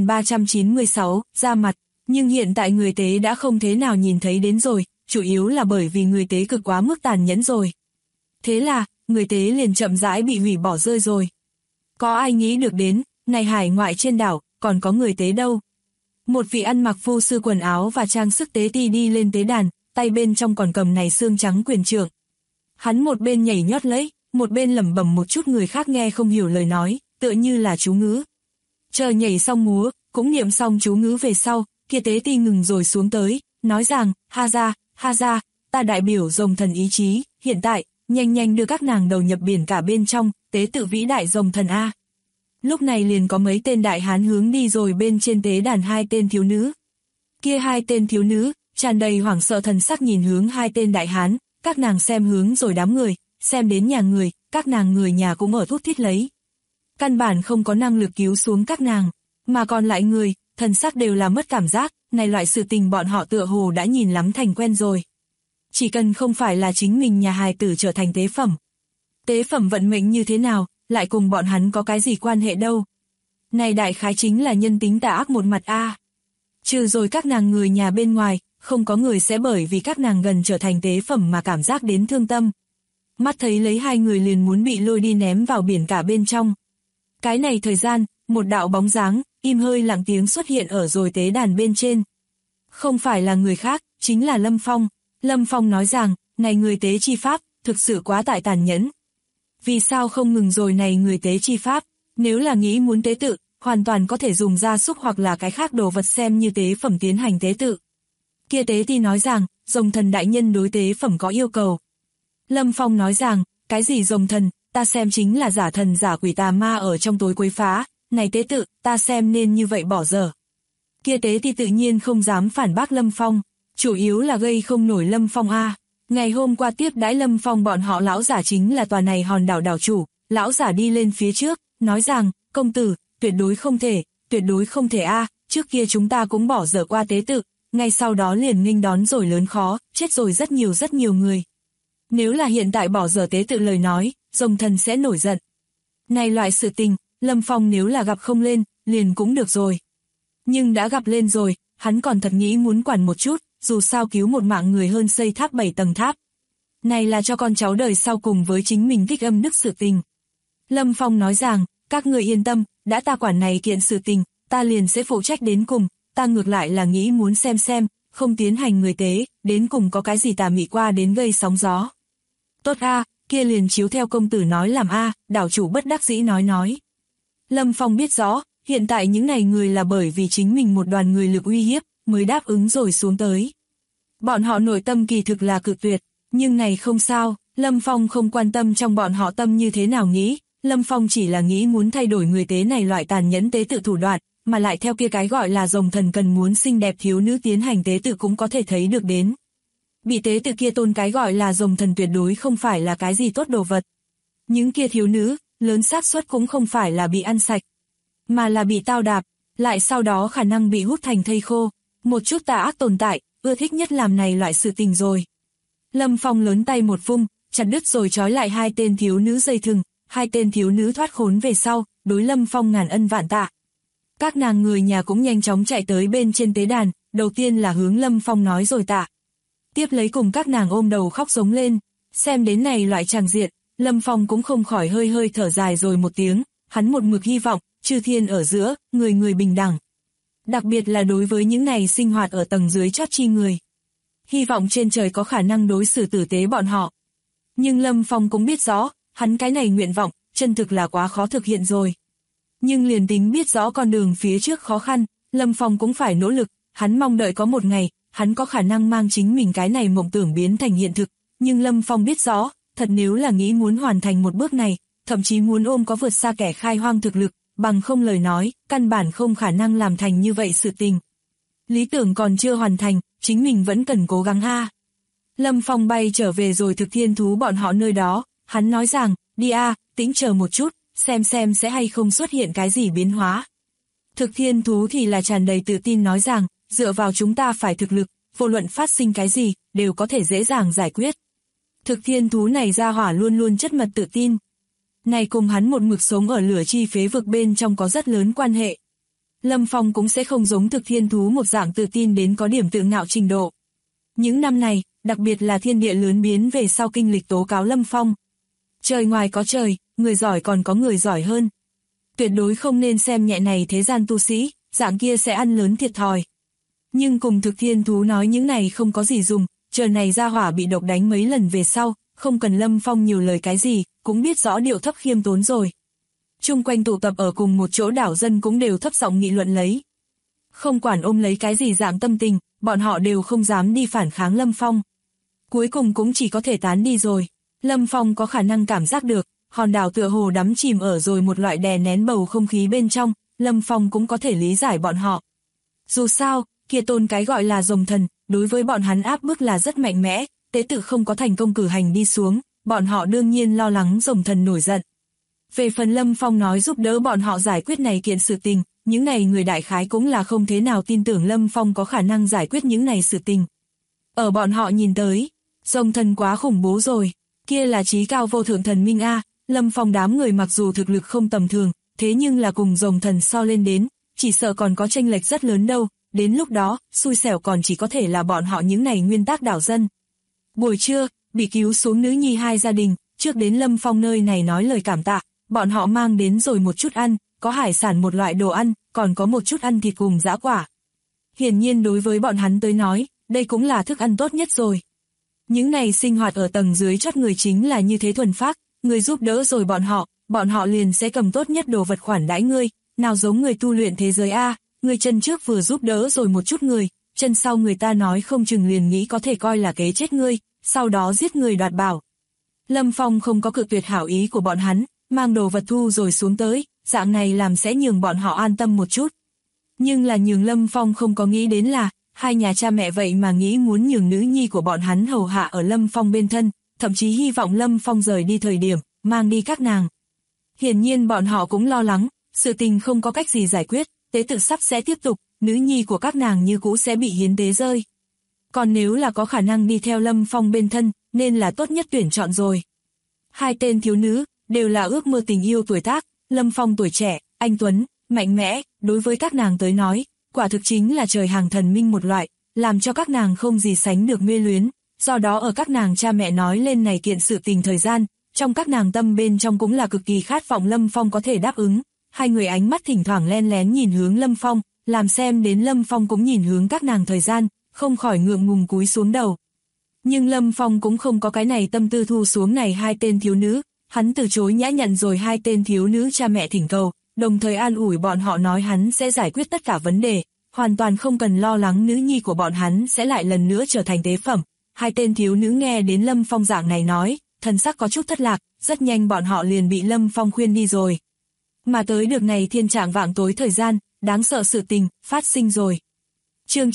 Speaker 2: 9396, ra mặt, nhưng hiện tại người tế đã không thế nào nhìn thấy đến rồi, chủ yếu là bởi vì người tế cực quá mức tàn nhẫn rồi. Thế là, người tế liền chậm rãi bị hủy bỏ rơi rồi. Có ai nghĩ được đến, này hải ngoại trên đảo, còn có người tế đâu. Một vị ăn mặc phu sư quần áo và trang sức tế ti đi lên tế đàn, tay bên trong còn cầm này xương trắng quyền trượng. Hắn một bên nhảy nhót lấy, một bên lẩm bẩm một chút người khác nghe không hiểu lời nói, tựa như là chú ngữ. Chờ nhảy xong múa, cũng niệm xong chú ngữ về sau, kia tế ti ngừng rồi xuống tới, nói rằng, ha ra, ta đại biểu rồng thần ý chí, hiện tại, nhanh nhanh đưa các nàng đầu nhập biển cả bên trong, tế tự vĩ đại rồng thần A. Lúc này liền có mấy tên đại hán hướng đi rồi bên trên tế đàn hai tên thiếu nữ. Kia hai tên thiếu nữ, tràn đầy hoảng sợ thần sắc nhìn hướng hai tên đại hán, các nàng xem hướng rồi đám người, xem đến nhà người, các nàng người nhà cũng ở thút thít lấy. Căn bản không có năng lực cứu xuống các nàng, mà còn lại người, thần sắc đều là mất cảm giác, này loại sự tình bọn họ tựa hồ đã nhìn lắm thành quen rồi. Chỉ cần không phải là chính mình nhà hài tử trở thành tế phẩm. Tế phẩm vận mệnh như thế nào, lại cùng bọn hắn có cái gì quan hệ đâu. Này đại khái chính là nhân tính tà ác một mặt A. Trừ rồi các nàng người nhà bên ngoài, không có người sẽ bởi vì các nàng gần trở thành tế phẩm mà cảm giác đến thương tâm. Mắt thấy lấy hai người liền muốn bị lôi đi ném vào biển cả bên trong. Cái này thời gian, một đạo bóng dáng, im hơi lặng tiếng xuất hiện ở rồi tế đàn bên trên. Không phải là người khác, chính là Lâm Phong. Lâm Phong nói rằng, này người tế chi pháp, thực sự quá tại tàn nhẫn. Vì sao không ngừng rồi này người tế chi pháp, nếu là nghĩ muốn tế tự, hoàn toàn có thể dùng gia súc hoặc là cái khác đồ vật xem như tế phẩm tiến hành tế tự. Kia tế ti nói rằng, rồng thần đại nhân đối tế phẩm có yêu cầu. Lâm Phong nói rằng, cái gì rồng thần, ta xem chính là giả thần giả quỷ tà ma ở trong tối quấy phá, này tế tự, ta xem nên như vậy bỏ dở. Kia tế ti tự nhiên không dám phản bác Lâm Phong, chủ yếu là gây không nổi Lâm Phong A. Ngày hôm qua tiếp đãi Lâm Phong bọn họ lão giả chính là tòa này hòn đảo đảo chủ, lão giả đi lên phía trước, nói rằng, công tử, tuyệt đối không thể A, trước kia chúng ta cũng bỏ dở qua tế tự, ngay sau đó liền nghênh đón rồi lớn khó, chết rồi rất nhiều người. Nếu là hiện tại bỏ dở tế tự lời nói, rồng thần sẽ nổi giận. Này loại sự tình, Lâm Phong nếu là gặp không lên, liền cũng được rồi. Nhưng đã gặp lên rồi, hắn còn thật nghĩ muốn quản một chút, dù sao cứu một mạng người hơn xây tháp 7 tầng tháp. Này là cho con cháu đời sau cùng với chính mình tích âm đức sự tình. Lâm Phong nói rằng, các người yên tâm, đã ta quản này kiện sự tình, ta liền sẽ phụ trách đến cùng, ta ngược lại là nghĩ muốn xem, không tiến hành người tế, đến cùng có cái gì tà mị qua đến gây sóng gió. Tốt A, kia liền chiếu theo công tử nói làm A, đảo chủ bất đắc dĩ nói. Lâm Phong biết rõ, hiện tại những này người là bởi vì chính mình một đoàn người lực uy hiếp, mới đáp ứng rồi xuống tới. Bọn họ nội tâm kỳ thực là cự tuyệt, nhưng này không sao, Lâm Phong không quan tâm trong bọn họ tâm như thế nào nghĩ, Lâm Phong chỉ là nghĩ muốn thay đổi người tế này loại tàn nhẫn tế tự thủ đoạn, mà lại theo kia cái gọi là rồng thần cần muốn xinh đẹp thiếu nữ tiến hành tế tự cũng có thể thấy được đến. Bị tế tự kia tôn cái gọi là rồng thần tuyệt đối không phải là cái gì tốt đồ vật. Những kia thiếu nữ, lớn xác suất cũng không phải là bị ăn sạch, mà là bị tao đạp, lại sau đó khả năng bị hút thành thây khô. Một chút tà ác tồn tại, ưa thích nhất làm này loại sự tình rồi. Lâm Phong lớn tay một vung, chặt đứt rồi trói lại hai tên thiếu nữ dây thừng, hai tên thiếu nữ thoát khốn về sau, đối Lâm Phong ngàn ân vạn tạ. Các nàng người nhà cũng nhanh chóng chạy tới bên trên tế đàn, đầu tiên là hướng Lâm Phong nói rồi tạ. Tiếp lấy cùng các nàng ôm đầu khóc giống lên, xem đến này loại tràng diện, Lâm Phong cũng không khỏi hơi thở dài rồi một tiếng, hắn một mực hy vọng, chư thiên ở giữa, người bình đẳng. Đặc biệt là đối với những này sinh hoạt ở tầng dưới chót chi người. Hy vọng trên trời có khả năng đối xử tử tế bọn họ. Nhưng Lâm Phong cũng biết rõ, hắn cái này nguyện vọng, chân thực là quá khó thực hiện rồi. Nhưng liền tính biết rõ con đường phía trước khó khăn, Lâm Phong cũng phải nỗ lực, hắn mong đợi có một ngày, hắn có khả năng mang chính mình cái này mộng tưởng biến thành hiện thực. Nhưng Lâm Phong biết rõ, thật nếu là nghĩ muốn hoàn thành một bước này, thậm chí muốn ôm có vượt xa kẻ khai hoang thực lực, bằng không lời nói, căn bản không khả năng làm thành như vậy sự tình. Lý tưởng còn chưa hoàn thành, chính mình vẫn cần cố gắng a. Lâm Phong bay trở về rồi thực thiên thú bọn họ nơi đó, hắn nói rằng, đi a, tĩnh chờ một chút, xem sẽ hay không xuất hiện cái gì biến hóa. Thực thiên thú thì là tràn đầy tự tin nói rằng, dựa vào chúng ta phải thực lực, vô luận phát sinh cái gì, đều có thể dễ dàng giải quyết. Thực thiên thú này ra hỏa luôn luôn chất mật tự tin. Này cùng hắn một mực sống ở lửa chi phế vực bên trong có rất lớn quan hệ. Lâm Phong cũng sẽ không giống thực thiên thú một dạng tự tin đến có điểm tự ngạo trình độ. Những năm này, đặc biệt là thiên địa lớn biến về sau kinh lịch tố cáo Lâm Phong. Trời ngoài có trời, người giỏi còn có người giỏi hơn. Tuyệt đối không nên xem nhẹ này thế gian tu sĩ, dạng kia sẽ ăn lớn thiệt thòi. Nhưng cùng thực thiên thú nói những này không có gì dùng, trời này ra hỏa bị độc đánh mấy lần về sau, không cần Lâm Phong nhiều lời cái gì, cũng biết rõ điệu thấp khiêm tốn rồi. Chung quanh tụ tập ở cùng một chỗ đảo dân cũng đều thấp giọng nghị luận lấy. Không quản ôm lấy cái gì dạng tâm tình, bọn họ đều không dám đi phản kháng Lâm Phong. Cuối cùng cũng chỉ có thể tán đi rồi. Lâm Phong có khả năng cảm giác được, hòn đảo tựa hồ đắm chìm ở rồi một loại đè nén bầu không khí bên trong, Lâm Phong cũng có thể lý giải bọn họ. Dù sao, kia tôn cái gọi là rồng thần, đối với bọn hắn áp bức là rất mạnh mẽ, tế tự không có thành công cử hành đi xuống, bọn họ đương nhiên lo lắng rồng thần nổi giận. Về phần Lâm Phong nói giúp đỡ bọn họ giải quyết này kiện sự tình, những này người đại khái cũng là không thế nào tin tưởng Lâm Phong có khả năng giải quyết những này sự tình. Ở bọn họ nhìn tới, rồng thần quá khủng bố rồi, kia là chí cao vô thượng thần minh a. Lâm Phong đám người mặc dù thực lực không tầm thường, thế nhưng là cùng rồng thần so lên đến, chỉ sợ còn có chênh lệch rất lớn đâu, đến lúc đó, xui xẻo còn chỉ có thể là bọn họ những này nguyên tắc đảo dân. Buổi trưa, bị cứu xuống nữ nhi hai gia đình, trước đến Lâm Phong nơi này nói lời cảm tạ, bọn họ mang đến rồi một chút ăn, có hải sản một loại đồ ăn, còn có một chút ăn thịt cùng dã quả. Hiển nhiên đối với bọn hắn tới nói, đây cũng là thức ăn tốt nhất rồi. Những này sinh hoạt ở tầng dưới chót người chính là như thế thuần phác, người giúp đỡ rồi bọn họ liền sẽ cầm tốt nhất đồ vật khoản đãi ngươi, nào giống người tu luyện thế giới a, người chân trước vừa giúp đỡ rồi một chút người, chân sau người ta nói không chừng liền nghĩ có thể coi là kế chết ngươi, sau đó giết người đoạt bảo. Lâm Phong không có cự tuyệt hảo ý của bọn hắn, mang đồ vật thu rồi xuống tới, dạng này làm sẽ nhường bọn họ an tâm một chút. Nhưng là nhường Lâm Phong không có nghĩ đến là, hai nhà cha mẹ vậy mà nghĩ muốn nhường nữ nhi của bọn hắn hầu hạ ở Lâm Phong bên thân, thậm chí hy vọng Lâm Phong rời đi thời điểm, mang đi các nàng. Hiển nhiên bọn họ cũng lo lắng, sự tình không có cách gì giải quyết, tế tự sắp sẽ tiếp tục, nữ nhi của các nàng như cũ sẽ bị hiến tế rơi. Còn nếu là có khả năng đi theo Lâm Phong bên thân, nên là tốt nhất tuyển chọn rồi. Hai tên thiếu nữ, đều là ước mơ tình yêu tuổi tác, Lâm Phong tuổi trẻ, anh tuấn, mạnh mẽ, đối với các nàng tới nói, quả thực chính là trời hàng thần minh một loại, làm cho các nàng không gì sánh được mê luyến, do đó ở các nàng cha mẹ nói lên này kiện sự tình thời gian, trong các nàng tâm bên trong cũng là cực kỳ khát vọng Lâm Phong có thể đáp ứng, hai người ánh mắt thỉnh thoảng len lén nhìn hướng Lâm Phong, làm xem đến Lâm Phong cũng nhìn hướng các nàng thời gian, không khỏi ngượng ngùng cúi xuống đầu. Nhưng Lâm Phong cũng không có cái này tâm tư thu xuống này hai tên thiếu nữ, hắn từ chối nhã nhận rồi hai tên thiếu nữ cha mẹ thỉnh cầu, đồng thời an ủi bọn họ nói hắn sẽ giải quyết tất cả vấn đề, hoàn toàn không cần lo lắng nữ nhi của bọn hắn sẽ lại lần nữa trở thành tế phẩm. Hai tên thiếu nữ nghe đến Lâm Phong dạng này nói, thần sắc có chút thất lạc, rất nhanh bọn họ liền bị Lâm Phong khuyên đi rồi. Mà tới được này thiên trạng vạng tối thời gian, đáng sợ sự tình, phát sinh rồi. Chương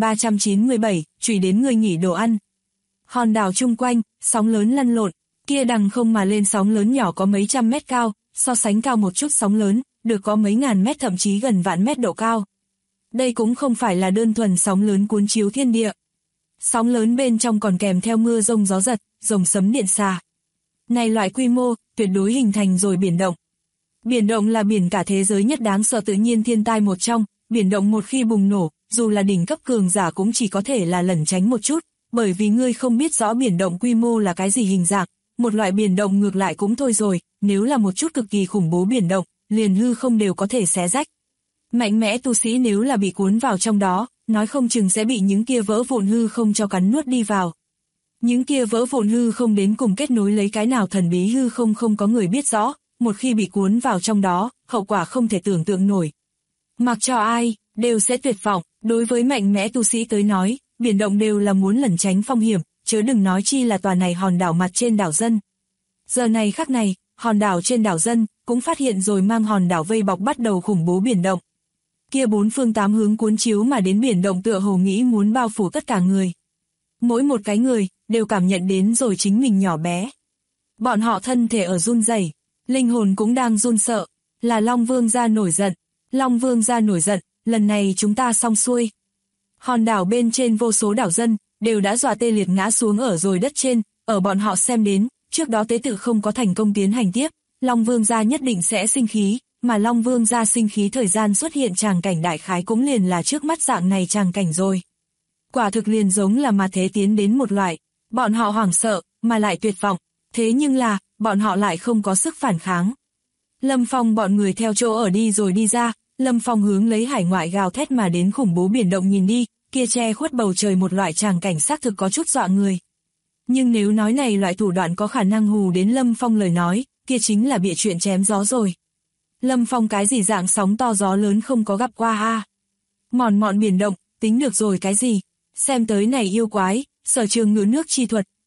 Speaker 2: 9397, chùy đến người nghỉ đồ ăn. Hòn đảo chung quanh, sóng lớn lăn lộn, kia đằng không mà lên sóng lớn nhỏ có mấy trăm mét cao, so sánh cao một chút sóng lớn, được có mấy ngàn mét thậm chí gần vạn mét độ cao. Đây cũng không phải là đơn thuần sóng lớn cuốn chiếu thiên địa. Sóng lớn bên trong còn kèm theo mưa rông gió giật, rồng sấm điện xà. Này loại quy mô, tuyệt đối hình thành rồi biển động. Biển động là biển cả thế giới nhất đáng sợ tự nhiên thiên tai một trong, biển động một khi bùng nổ, dù là đỉnh cấp cường giả cũng chỉ có thể là lẩn tránh một chút, bởi vì ngươi không biết rõ biển động quy mô là cái gì hình dạng, một loại biển động ngược lại cũng thôi rồi, nếu là một chút cực kỳ khủng bố biển động, liền hư không đều có thể xé rách. Mạnh mẽ tu sĩ nếu là bị cuốn vào trong đó, nói không chừng sẽ bị những kia vỡ vụn hư không cho cắn nuốt đi vào. Những kia vỡ vụn hư không đến cùng kết nối lấy cái nào thần bí hư không không có người biết rõ, một khi bị cuốn vào trong đó, hậu quả không thể tưởng tượng nổi. Mặc cho ai, đều sẽ tuyệt vọng, đối với mạnh mẽ tu sĩ tới nói, biển động đều là muốn lẩn tránh phong hiểm, chớ đừng nói chi là tòa này hòn đảo mặt trên đảo dân. Giờ này khắc này, hòn đảo trên đảo dân, cũng phát hiện rồi mang hòn đảo vây bọc bắt đầu khủng bố biển động. Kia bốn phương tám hướng cuốn chiếu mà đến biển động tựa hồ nghĩ muốn bao phủ tất cả người. Mỗi một cái người, đều cảm nhận đến rồi chính mình nhỏ bé. Bọn họ thân thể ở run rẩy, linh hồn cũng đang run sợ, là Long Vương gia nổi giận. Long Vương gia nổi giận, lần này chúng ta xong xuôi. Hòn đảo bên trên vô số đảo dân, đều đã dọa tê liệt ngã xuống ở rồi đất trên, ở bọn họ xem đến, trước đó tế tự không có thành công tiến hành tiếp, Long Vương gia nhất định sẽ sinh khí, mà Long Vương gia sinh khí thời gian xuất hiện tràng cảnh đại khái cũng liền là trước mắt dạng này tràng cảnh rồi. Quả thực liền giống là mà thế tiến đến một loại, bọn họ hoảng sợ, mà lại tuyệt vọng, thế nhưng là, bọn họ lại không có sức phản kháng. Lâm Phong bọn người theo chỗ ở đi rồi đi ra, Lâm Phong hướng lấy hải ngoại gào thét mà đến khủng bố biển động nhìn đi, kia che khuất bầu trời một loại tràng cảnh xác thực có chút dọa người. Nhưng nếu nói này loại thủ đoạn có khả năng hù đến Lâm Phong lời nói, kia chính là bịa chuyện chém gió rồi. Lâm Phong cái gì dạng sóng to gió lớn không có gặp qua a? Mòn mọn biển động, tính được rồi cái gì? Xem tới này yêu quái, sở trường ngự nước chi thuật,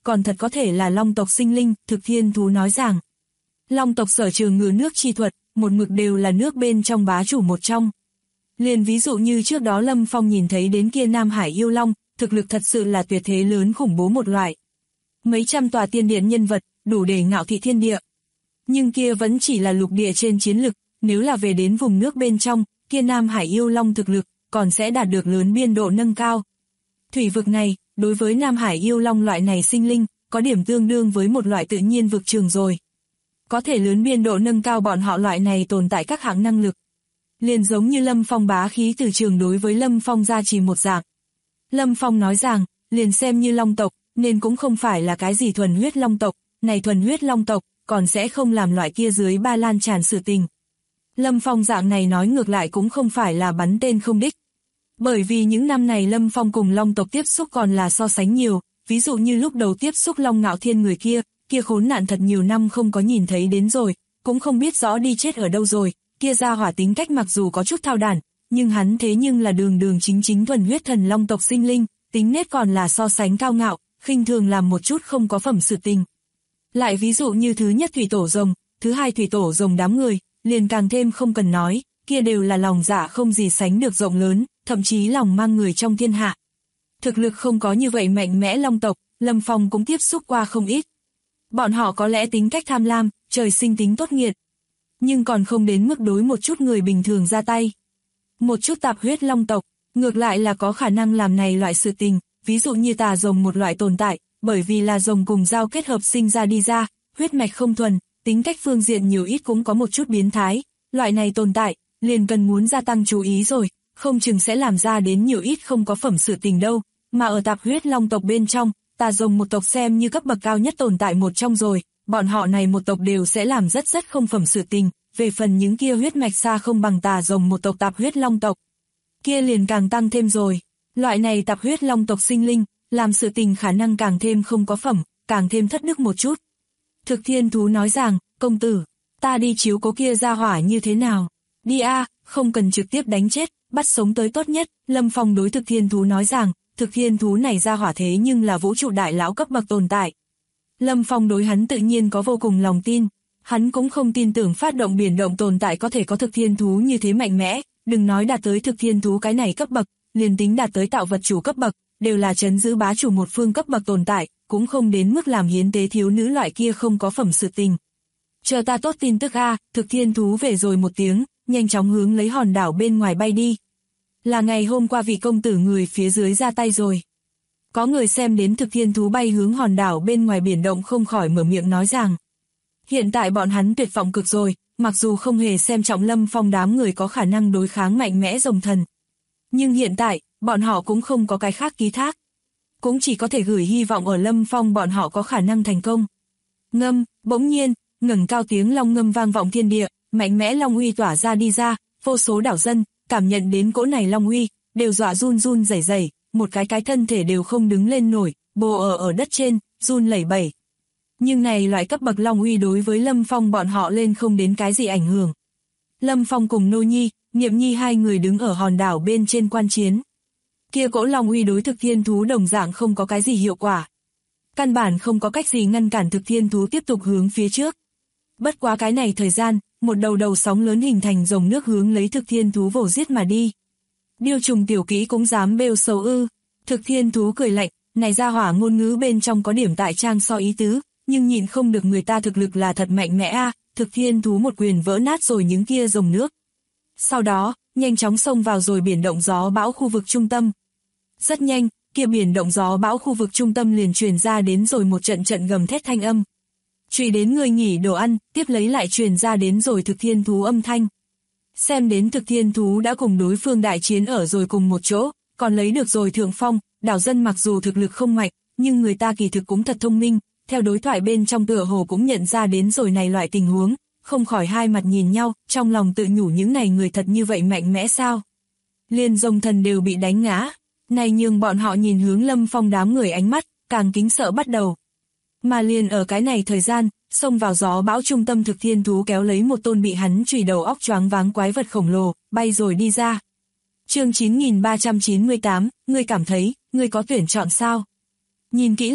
Speaker 2: còn thật có thể là long tộc sinh linh, Thực Thiên Thú nói rằng. Long tộc sở trường ngự nước chi thuật, một mực đều là nước bên trong bá chủ một trong. Liền ví dụ như trước đó Lâm Phong nhìn thấy đến kia Nam Hải yêu long, thực lực thật sự là tuyệt thế lớn khủng bố một loại. Mấy trăm tòa tiên điện nhân vật, đủ để ngạo thị thiên địa. Nhưng kia vẫn chỉ là lục địa trên chiến lực, nếu là về đến vùng nước bên trong, kia Nam Hải yêu long thực lực, còn sẽ đạt được lớn biên độ nâng cao. Thủy vực này, đối với Nam Hải yêu long loại này sinh linh, có điểm tương đương với một loại tự nhiên vực trường rồi. Có thể lớn biên độ nâng cao bọn họ loại này tồn tại các hạng năng lực. Liền giống như Lâm Phong bá khí từ trường đối với Lâm Phong gia trì một dạng. Lâm Phong nói rằng, liền xem như long tộc, nên cũng không phải là cái gì thuần huyết long tộc, này thuần huyết long tộc, còn sẽ không làm loại kia dưới ba lan tràn sự tình. Lâm Phong dạng này nói ngược lại cũng không phải là bắn tên không đích. Bởi vì những năm này Lâm Phong cùng long tộc tiếp xúc còn là so sánh nhiều, ví dụ như lúc đầu tiếp xúc Long Ngạo Thiên người kia khốn nạn thật nhiều năm không có nhìn thấy đến rồi, cũng không biết rõ đi chết ở đâu rồi, kia ra hỏa tính cách mặc dù có chút thao đản, nhưng hắn thế nhưng là đường đường chính chính thuần huyết thần long tộc sinh linh, tính nết còn là so sánh cao ngạo, khinh thường làm một chút không có phẩm sự tình. Lại ví dụ như thứ nhất thủy tổ rồng, thứ hai thủy tổ rồng đám người, liền càng thêm không cần nói, kia đều là lòng dạ không gì sánh được rộng lớn, thậm chí lòng mang người trong thiên hạ. Thực lực không có như vậy mạnh mẽ long tộc, Lâm Phong cũng tiếp xúc qua không ít. Bọn họ có lẽ tính cách tham lam, trời sinh tính tốt nghiệt, nhưng còn không đến mức đối một chút người bình thường ra tay. Một chút tạp huyết long tộc, ngược lại là có khả năng làm này loại sự tình, ví dụ như tà rồng một loại tồn tại, bởi vì là rồng cùng dao kết hợp sinh ra đi ra, huyết mạch không thuần, tính cách phương diện nhiều ít cũng có một chút biến thái, loại này tồn tại, liền cần muốn gia tăng chú ý rồi, không chừng sẽ làm ra đến nhiều ít không có phẩm sự tình đâu, mà ở tạp huyết long tộc bên trong, tà rồng một tộc xem như cấp bậc cao nhất tồn tại một trong rồi, bọn họ này một tộc đều sẽ làm rất không phẩm sự tình, về phần những kia huyết mạch xa không bằng tà rồng một tộc tạp huyết long tộc. Kia liền càng tăng thêm rồi, loại này tạp huyết long tộc sinh linh, làm sự tình khả năng càng thêm không có phẩm, càng thêm thất đức một chút. Thực Thiên Thú nói rằng, công tử, ta đi chiếu cố kia ra hỏa như thế nào? Đi a, không cần trực tiếp đánh chết, bắt sống tới tốt nhất. Lâm Phong đối Thực Thiên Thú nói rằng, Thực Thiên Thú này ra hỏa thế nhưng là vũ trụ đại lão cấp bậc tồn tại. Lâm Phong đối hắn tự nhiên có vô cùng lòng tin, hắn cũng không tin tưởng phát động biển động tồn tại có thể có Thực Thiên Thú như thế mạnh mẽ, đừng nói đạt tới Thực Thiên Thú cái này cấp bậc, liền tính đạt tới tạo vật chủ cấp bậc, đều là trấn giữ bá chủ một phương cấp bậc tồn tại, cũng không đến mức làm hiến tế thiếu nữ loại kia không có phẩm sự tình. Chờ ta tốt tin tức a, Thực Thiên Thú về rồi một tiếng, nhanh chóng hướng lấy hòn đảo bên ngoài bay đi. Là ngày hôm qua vị công tử người phía dưới ra tay rồi. Có người xem đến Thực Thiên Thú bay hướng hòn đảo bên ngoài biển động không khỏi mở miệng nói rằng. Hiện tại bọn hắn tuyệt vọng cực rồi, mặc dù không hề xem trọng Lâm Phong đám người có khả năng đối kháng mạnh mẽ rồng thần. Nhưng hiện tại, bọn họ cũng không có cái khác ký thác. Cũng chỉ có thể gửi hy vọng ở Lâm Phong bọn họ có khả năng thành công. Ngâm, bỗng nhiên, ngẩng cao tiếng long ngâm vang vọng thiên địa, mạnh mẽ long uy tỏa ra đi ra, vô số đảo dân, cảm nhận đến cỗ này long uy, đều dọa run run rẩy rẩy, một cái thân thể đều không đứng lên nổi, bồ ở đất trên, run lẩy bẩy. Nhưng này loại cấp bậc long uy đối với Lâm Phong bọn họ lên không đến cái gì ảnh hưởng. Lâm Phong cùng Nô Nhi, Niệm Nhi hai người đứng ở hòn đảo bên trên quan chiến. Kia cỗ long uy đối Thực Thiên Thú đồng dạng không có cái gì hiệu quả. Căn bản không có cách gì ngăn cản Thực Thiên Thú tiếp tục hướng phía trước. Bất quá cái này thời gian, một đầu sóng lớn hình thành dòng nước hướng lấy Thực Thiên Thú vồ giết mà đi. Điêu trùng tiểu kỹ cũng dám bêu xấu ư? Thực Thiên Thú cười lạnh, này ra hỏa ngôn ngữ bên trong có điểm tại trang so ý tứ, nhưng nhìn không được người ta thực lực là thật mạnh mẽ a. Thực Thiên Thú một quyền vỡ nát rồi những kia dòng nước. Sau đó, nhanh chóng xông vào rồi biển động gió bão khu vực trung tâm. Rất nhanh, kia biển động gió bão khu vực trung tâm liền truyền ra đến rồi một trận gầm thét thanh âm. Truy đến người nghỉ đồ ăn, tiếp lấy lại truyền ra đến rồi Thực Thiên Thú âm thanh. Xem đến Thực Thiên Thú đã cùng đối phương đại chiến ở rồi cùng một chỗ, còn lấy được rồi thượng phong, đảo dân mặc dù thực lực không mạnh, nhưng người ta kỳ thực cũng thật thông minh, theo đối thoại bên trong tựa hồ cũng nhận ra đến rồi này loại tình huống, không khỏi hai mặt nhìn nhau, trong lòng tự nhủ những này người thật như vậy mạnh mẽ sao. Liên rồng thần đều bị đánh ngã, này nhưng bọn họ nhìn hướng Lâm Phong đám người ánh mắt, càng kính sợ bắt đầu. Mà liền ở cái này thời gian, xông vào gió bão trung tâm Thực Thiên Thú kéo lấy một tôn bị hắn chùy đầu óc choáng váng quái vật khổng lồ, bay rồi đi ra. Chương 9398, ngươi cảm thấy, ngươi có tuyển chọn sao? Nhìn kỹ lại,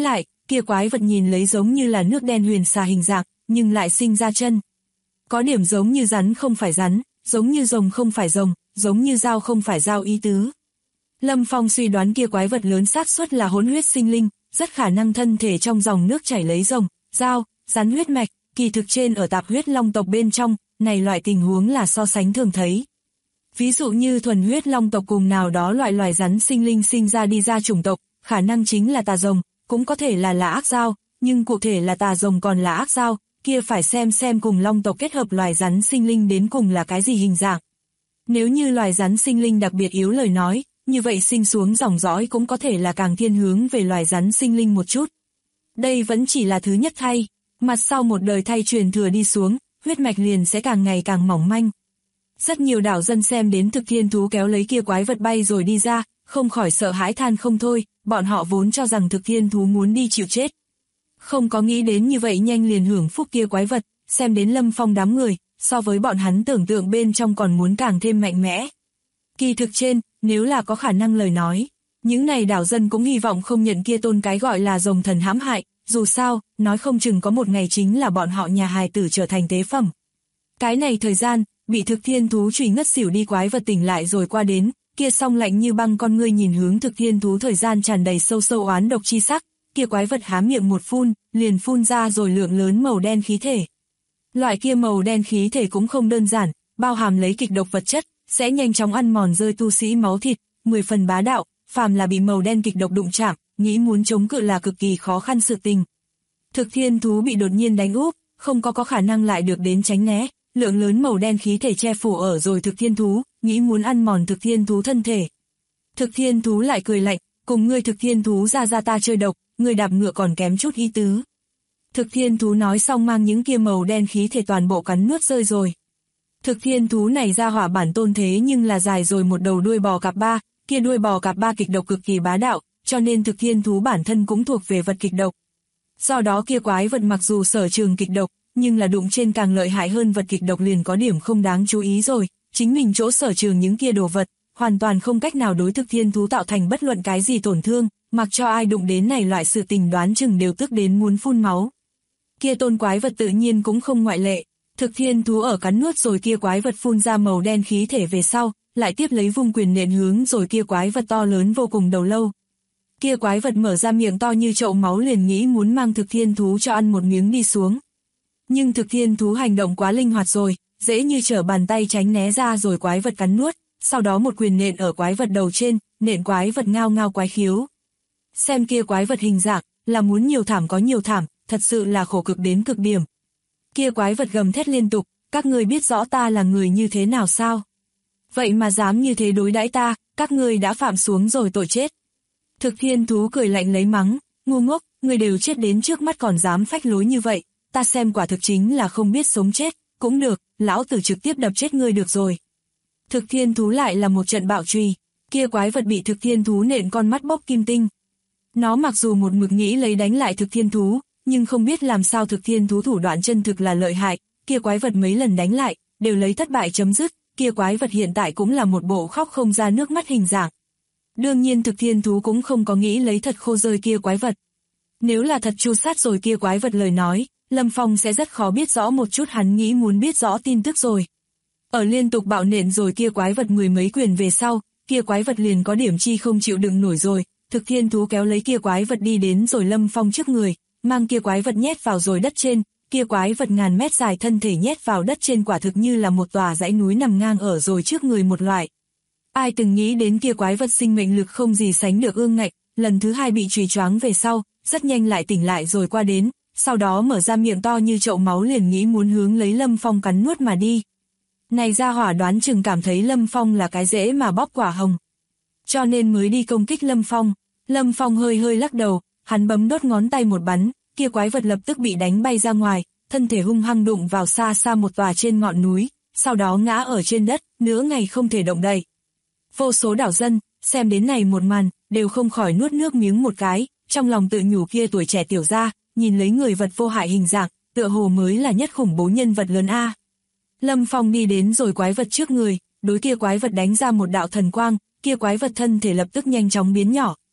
Speaker 2: kia quái vật nhìn lấy giống như là nước đen huyền xà hình dạng, nhưng lại sinh ra chân. Có điểm giống như rắn không phải rắn, giống như rồng không phải rồng, giống như dao không phải dao ý tứ. Lâm Phong suy đoán kia quái vật lớn xác suất là hỗn huyết sinh linh, rất khả năng thân thể trong dòng nước chảy lấy rồng, dao, rắn huyết mạch, kỳ thực trên ở tạp huyết long tộc bên trong, này loại tình huống là so sánh thường thấy. Ví dụ như thuần huyết long tộc cùng nào đó loại loài rắn sinh linh sinh ra đi ra chủng tộc, khả năng chính là tà rồng, cũng có thể là ác dao, nhưng cụ thể là tà rồng còn là ác dao, kia phải xem cùng long tộc kết hợp loài rắn sinh linh đến cùng là cái gì hình dạng. Nếu như loài rắn sinh linh đặc biệt yếu lời nói, như vậy sinh xuống dòng dõi cũng có thể là càng thiên hướng về loài rắn sinh linh một chút. Đây vẫn chỉ là thứ nhất thay, mặt sau một đời thay truyền thừa đi xuống, huyết mạch liền sẽ càng ngày càng mỏng manh. Rất nhiều đảo dân xem đến thực thiên thú kéo lấy kia quái vật bay rồi đi ra, không khỏi sợ hãi than không thôi, bọn họ vốn cho rằng thực thiên thú muốn đi chịu chết. Không có nghĩ đến như vậy nhanh liền hưởng phúc kia quái vật, xem đến Lâm Phong đám người, so với bọn hắn tưởng tượng bên trong còn muốn càng thêm mạnh mẽ. Kỳ thực trên, nếu là có khả năng lời nói, những này đảo dân cũng hy vọng không nhận kia tôn cái gọi là rồng thần hãm hại, dù sao, nói không chừng có một ngày chính là bọn họ nhà hài tử trở thành tế phẩm. Cái này thời gian, bị thực thiên thú truy ngất xỉu đi quái vật tỉnh lại rồi qua đến, kia song lạnh như băng con ngươi nhìn hướng thực thiên thú thời gian tràn đầy sâu sâu oán độc chi sắc, kia quái vật há miệng một phun, liền phun ra rồi lượng lớn màu đen khí thể. Loại kia màu đen khí thể cũng không đơn giản, bao hàm lấy kịch độc vật chất, sẽ nhanh chóng ăn mòn rơi tu sĩ máu thịt, 10 phần bá đạo, phàm là bị màu đen kịch độc đụng chạm, nghĩ muốn chống cự là cực kỳ khó khăn sự tình. Thực thiên thú bị đột nhiên đánh úp, không có khả năng lại được đến tránh né, lượng lớn màu đen khí thể che phủ ở rồi thực thiên thú, nghĩ muốn ăn mòn thực thiên thú thân thể. Thực thiên thú lại cười lạnh, cùng ngươi thực thiên thú ra ta chơi độc, ngươi đạp ngựa còn kém chút ý tứ. Thực thiên thú nói xong mang những kia màu đen khí thể toàn bộ cắn nuốt rơi rồi. Thực thiên thú này ra hỏa bản tôn thế nhưng là dài rồi một đầu đuôi bò cạp ba, kia đuôi bò cạp ba kịch độc cực kỳ bá đạo, cho nên thực thiên thú bản thân cũng thuộc về vật kịch độc. Do đó kia quái vật mặc dù sở trường kịch độc, nhưng là đụng trên càng lợi hại hơn vật kịch độc liền có điểm không đáng chú ý rồi, chính mình chỗ sở trường những kia đồ vật, hoàn toàn không cách nào đối thực thiên thú tạo thành bất luận cái gì tổn thương, mặc cho ai đụng đến này loại sự tình đoán chừng đều tức đến muốn phun máu. Kia tôn quái vật tự nhiên cũng không ngoại lệ, thực thiên thú ở cắn nuốt rồi kia quái vật phun ra màu đen khí thể về sau, lại tiếp lấy vung quyền nện hướng rồi kia quái vật to lớn vô cùng đầu lâu. Kia quái vật mở ra miệng to như chậu máu liền nghĩ muốn mang thực thiên thú cho ăn một miếng đi xuống. Nhưng thực thiên thú hành động quá linh hoạt rồi, dễ như trở bàn tay tránh né ra rồi quái vật cắn nuốt, sau đó một quyền nện ở quái vật đầu trên, nện quái vật ngao ngao quái khiếu. Xem kia quái vật hình dạng, là muốn nhiều thảm có nhiều thảm, thật sự là khổ cực đến cực điểm. Kia quái vật gầm thét liên tục, các ngươi biết rõ ta là người như thế nào sao? Vậy mà dám như thế đối đãi ta, các ngươi đã phạm xuống rồi tội chết. Thực thiên thú cười lạnh lấy mắng, ngu ngốc, ngươi đều chết đến trước mắt còn dám phách lối như vậy, ta xem quả thực chính là không biết sống chết, cũng được, lão tử trực tiếp đập chết ngươi được rồi. Thực thiên thú lại là một trận bạo truy, kia quái vật bị thực thiên thú nện con mắt bốc kim tinh. Nó mặc dù một mực nghĩ lấy đánh lại thực thiên thú, nhưng không biết làm sao thực thiên thú thủ đoạn chân thực là lợi hại, kia quái vật mấy lần đánh lại, đều lấy thất bại chấm dứt, kia quái vật hiện tại cũng là một bộ khóc không ra nước mắt hình dạng. Đương nhiên thực thiên thú cũng không có nghĩ lấy thật khô rơi kia quái vật. Nếu là thật tru sát rồi kia quái vật lời nói, Lâm Phong sẽ rất khó biết rõ một chút hắn nghĩ muốn biết rõ tin tức rồi. Ở liên tục bạo nện rồi kia quái vật mười mấy quyền về sau, kia quái vật liền có điểm chi không chịu đựng nổi rồi, thực thiên thú kéo lấy kia quái vật đi đến rồi Lâm Phong trước người, mang kia quái vật nhét vào rồi đất trên, kia quái vật ngàn mét dài thân thể nhét vào đất trên quả thực như là một tòa dãy núi nằm ngang ở rồi trước người một loại. Ai từng nghĩ đến kia quái vật sinh mệnh lực không gì sánh được ương ngạnh, lần thứ hai bị trùy choáng về sau, rất nhanh lại tỉnh lại rồi qua đến, sau đó mở ra miệng to như chậu máu liền nghĩ muốn hướng lấy Lâm Phong cắn nuốt mà đi. Này ra hỏa đoán chừng cảm thấy Lâm Phong là cái dễ mà bóp quả hồng, cho nên mới đi công kích Lâm Phong. Lâm Phong hơi hơi lắc đầu, hắn bấm đốt ngón tay một bắn, kia quái vật lập tức bị đánh bay ra ngoài, thân thể hung hăng đụng vào xa xa một tòa trên ngọn núi, sau đó ngã ở trên đất, nửa ngày không thể động đậy. Vô số đảo dân, xem đến này một màn, đều không khỏi nuốt nước miếng một cái, trong lòng tự nhủ kia tuổi trẻ tiểu gia, nhìn lấy người vật vô hại hình dạng, tựa hồ mới là nhất khủng bố nhân vật lớn a. Lâm Phong đi đến rồi quái vật trước người, đối kia quái vật đánh ra một đạo thần quang, kia quái vật thân thể lập tức nhanh chóng biến nhỏ,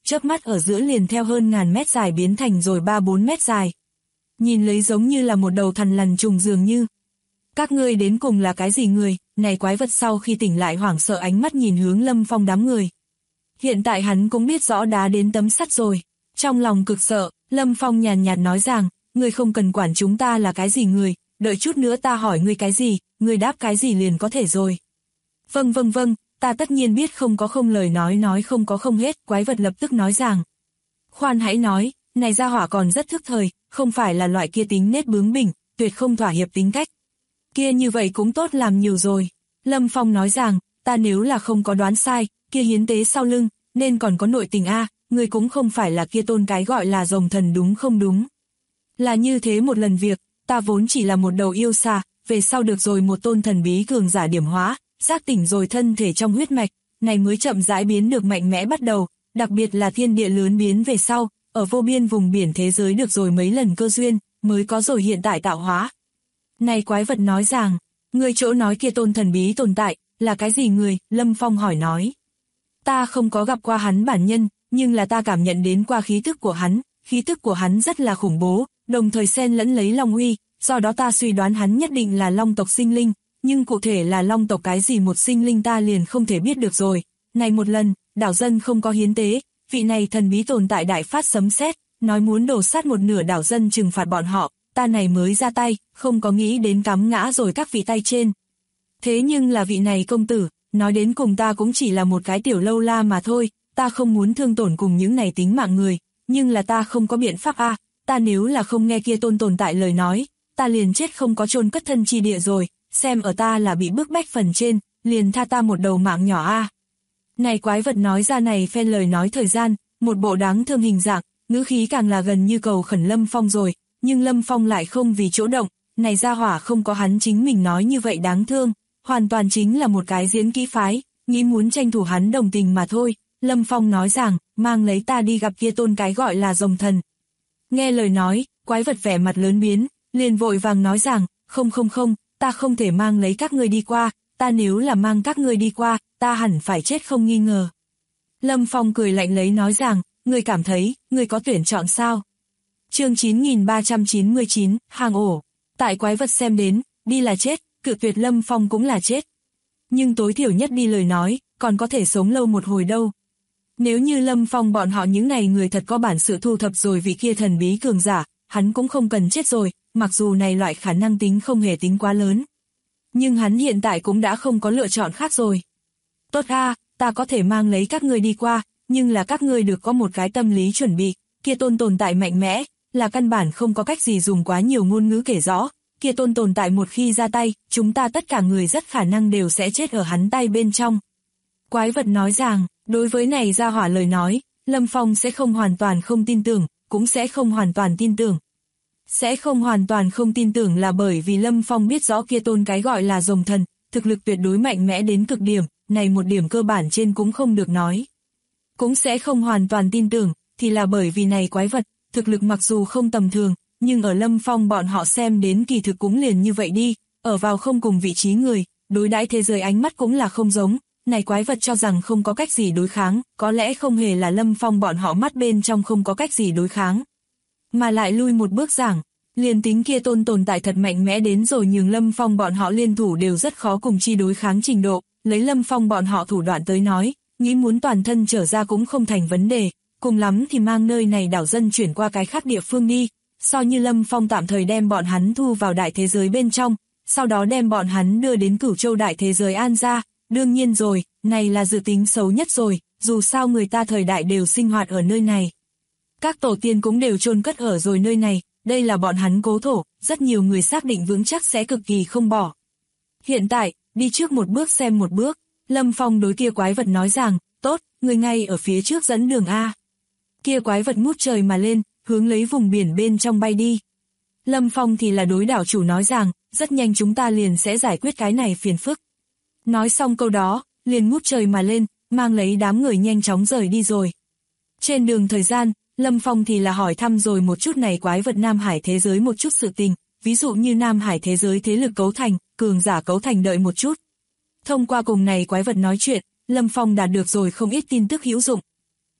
Speaker 2: chớp mắt ở giữa liền theo hơn ngàn mét dài biến thành rồi 3-4 mét dài. Nhìn lấy giống như là một đầu thằn lằn trùng dường như. Các ngươi đến cùng là cái gì người? Này quái vật sau khi tỉnh lại hoảng sợ ánh mắt nhìn hướng Lâm Phong đám người. Hiện tại hắn cũng biết rõ đá đến tấm sắt rồi. Trong lòng cực sợ, Lâm Phong nhàn nhạt nói rằng, ngươi không cần quản chúng ta là cái gì người, đợi chút nữa ta hỏi ngươi cái gì, ngươi đáp cái gì liền có thể rồi. Vâng, ta tất nhiên biết không có không lời nói không có không hết, quái vật lập tức nói rằng. Khoan hãy nói, này gia hỏa còn rất thức thời, không phải là loại kia tính nết bướng bỉnh, tuyệt không thỏa hiệp tính cách. Kia như vậy cũng tốt làm nhiều rồi. Lâm Phong nói rằng, ta nếu là không có đoán sai, kia hiến tế sau lưng, nên còn có nội tình a, người cũng không phải là kia tôn cái gọi là rồng thần đúng không đúng. Là như thế một lần việc, ta vốn chỉ là một đầu yêu xà, về sau được rồi một tôn thần bí cường giả điểm hóa, giác tỉnh rồi thân thể trong huyết mạch, này mới chậm rãi biến được mạnh mẽ bắt đầu, đặc biệt là thiên địa lớn biến về sau, ở vô biên vùng biển thế giới được rồi mấy lần cơ duyên, mới có rồi hiện tại tạo hóa. Này quái vật nói rằng, người chỗ nói kia tôn thần bí tồn tại, là cái gì người? Lâm Phong hỏi nói. Ta không có gặp qua hắn bản nhân, nhưng là ta cảm nhận đến qua khí tức của hắn rất là khủng bố, đồng thời xen lẫn lấy long uy, do đó ta suy đoán hắn nhất định là long tộc sinh linh, nhưng cụ thể là long tộc cái gì một sinh linh ta liền không thể biết được rồi. Này một lần, đảo dân không có hiến tế, vị này thần bí tồn tại đại phát sấm sét, nói muốn đổ sát một nửa đảo dân trừng phạt bọn họ, ta này mới ra tay, không có nghĩ đến cắm ngã rồi các vị tay trên. Thế nhưng là vị này công tử, nói đến cùng ta cũng chỉ là một cái tiểu lâu la mà thôi, ta không muốn thương tổn cùng những này tính mạng người, nhưng là ta không có biện pháp a, ta nếu là không nghe kia tồn tại lời nói, ta liền chết không có chôn cất thân chi địa rồi, xem ở ta là bị bức bách phần trên, liền tha ta một đầu mạng nhỏ a. Này quái vật nói ra này phen lời nói thời gian, một bộ đáng thương hình dạng, ngữ khí càng là gần như cầu khẩn Lâm Phong rồi, nhưng Lâm Phong lại không vì chỗ động, này gia hỏa không có hắn chính mình nói như vậy đáng thương, hoàn toàn chính là một cái diễn kỹ phái, nghĩ muốn tranh thủ hắn đồng tình mà thôi. Lâm Phong nói rằng, mang lấy ta đi gặp kia tôn cái gọi là rồng thần. Nghe lời nói, quái vật vẻ mặt lớn biến, liền vội vàng nói rằng, không, ta không thể mang lấy các ngươi đi qua, ta nếu là mang các ngươi đi qua, ta hẳn phải chết không nghi ngờ. Lâm Phong cười lạnh lấy nói rằng, ngươi cảm thấy, ngươi có tuyển chọn sao? Chương 9399, hang ổ. Tại quái vật xem đến, đi là chết, cự tuyệt Lâm Phong cũng là chết. Nhưng tối thiểu nhất đi lời nói, còn có thể sống lâu một hồi đâu. Nếu như Lâm Phong bọn họ những này người thật có bản sự thu thập rồi vị kia thần bí cường giả, hắn cũng không cần chết rồi, mặc dù này loại khả năng tính không hề tính quá lớn. Nhưng hắn hiện tại cũng đã không có lựa chọn khác rồi. Tốt a, ta có thể mang lấy các ngươi đi qua, nhưng là các ngươi được có một cái tâm lý chuẩn bị, kia tồn tại mạnh mẽ, là căn bản không có cách gì dùng quá nhiều ngôn ngữ kể rõ, kia tồn tại một khi ra tay, chúng ta tất cả người rất khả năng đều sẽ chết ở hắn tay bên trong. Quái vật nói rằng, đối với này gia hỏa lời nói, Lâm Phong sẽ không hoàn toàn không tin tưởng, cũng sẽ không hoàn toàn tin tưởng. Sẽ không hoàn toàn không tin tưởng là bởi vì Lâm Phong biết rõ kia tôn cái gọi là rồng thần, thực lực tuyệt đối mạnh mẽ đến cực điểm, này một điểm cơ bản trên cũng không được nói. Cũng sẽ không hoàn toàn tin tưởng, thì là bởi vì này quái vật, thực lực mặc dù không tầm thường, nhưng ở Lâm Phong bọn họ xem đến kỳ thực cũng liền như vậy đi, ở vào không cùng vị trí người, đối đãi thế giới ánh mắt cũng là không giống. Này quái vật cho rằng không có cách gì đối kháng, có lẽ không hề là Lâm Phong bọn họ mắt bên trong không có cách gì đối kháng. Mà lại lui một bước giảng, liền tính kia tồn tại thật mạnh mẽ đến rồi nhưng Lâm Phong bọn họ liên thủ đều rất khó cùng chi đối kháng trình độ, lấy Lâm Phong bọn họ thủ đoạn tới nói, nghĩ muốn toàn thân trở ra cũng không thành vấn đề, cùng lắm thì mang nơi này đảo dân chuyển qua cái khác địa phương đi, so như Lâm Phong tạm thời đem bọn hắn thu vào đại thế giới bên trong, sau đó đem bọn hắn đưa đến Cửu Châu đại thế giới an ra. Đương nhiên rồi, này là dự tính xấu nhất rồi, dù sao người ta thời đại đều sinh hoạt ở nơi này. Các tổ tiên cũng đều chôn cất ở rồi nơi này, đây là bọn hắn cố thổ, rất nhiều người xác định vững chắc sẽ cực kỳ không bỏ. Hiện tại, đi trước một bước xem một bước, Lâm Phong đối kia quái vật nói rằng, tốt, người ngay ở phía trước dẫn đường A. Kia quái vật ngút trời mà lên, hướng lấy vùng biển bên trong bay đi. Lâm Phong thì là đối đảo chủ nói rằng, rất nhanh chúng ta liền sẽ giải quyết cái này phiền phức. Nói xong câu đó, liền ngút trời mà lên, mang lấy đám người nhanh chóng rời đi rồi. Trên đường thời gian, Lâm Phong thì là hỏi thăm rồi một chút này quái vật Nam Hải thế giới một chút sự tình, ví dụ như Nam Hải thế giới thế lực cấu thành, cường giả cấu thành đợi một chút. Thông qua cùng này quái vật nói chuyện, Lâm Phong đạt được rồi không ít tin tức hữu dụng.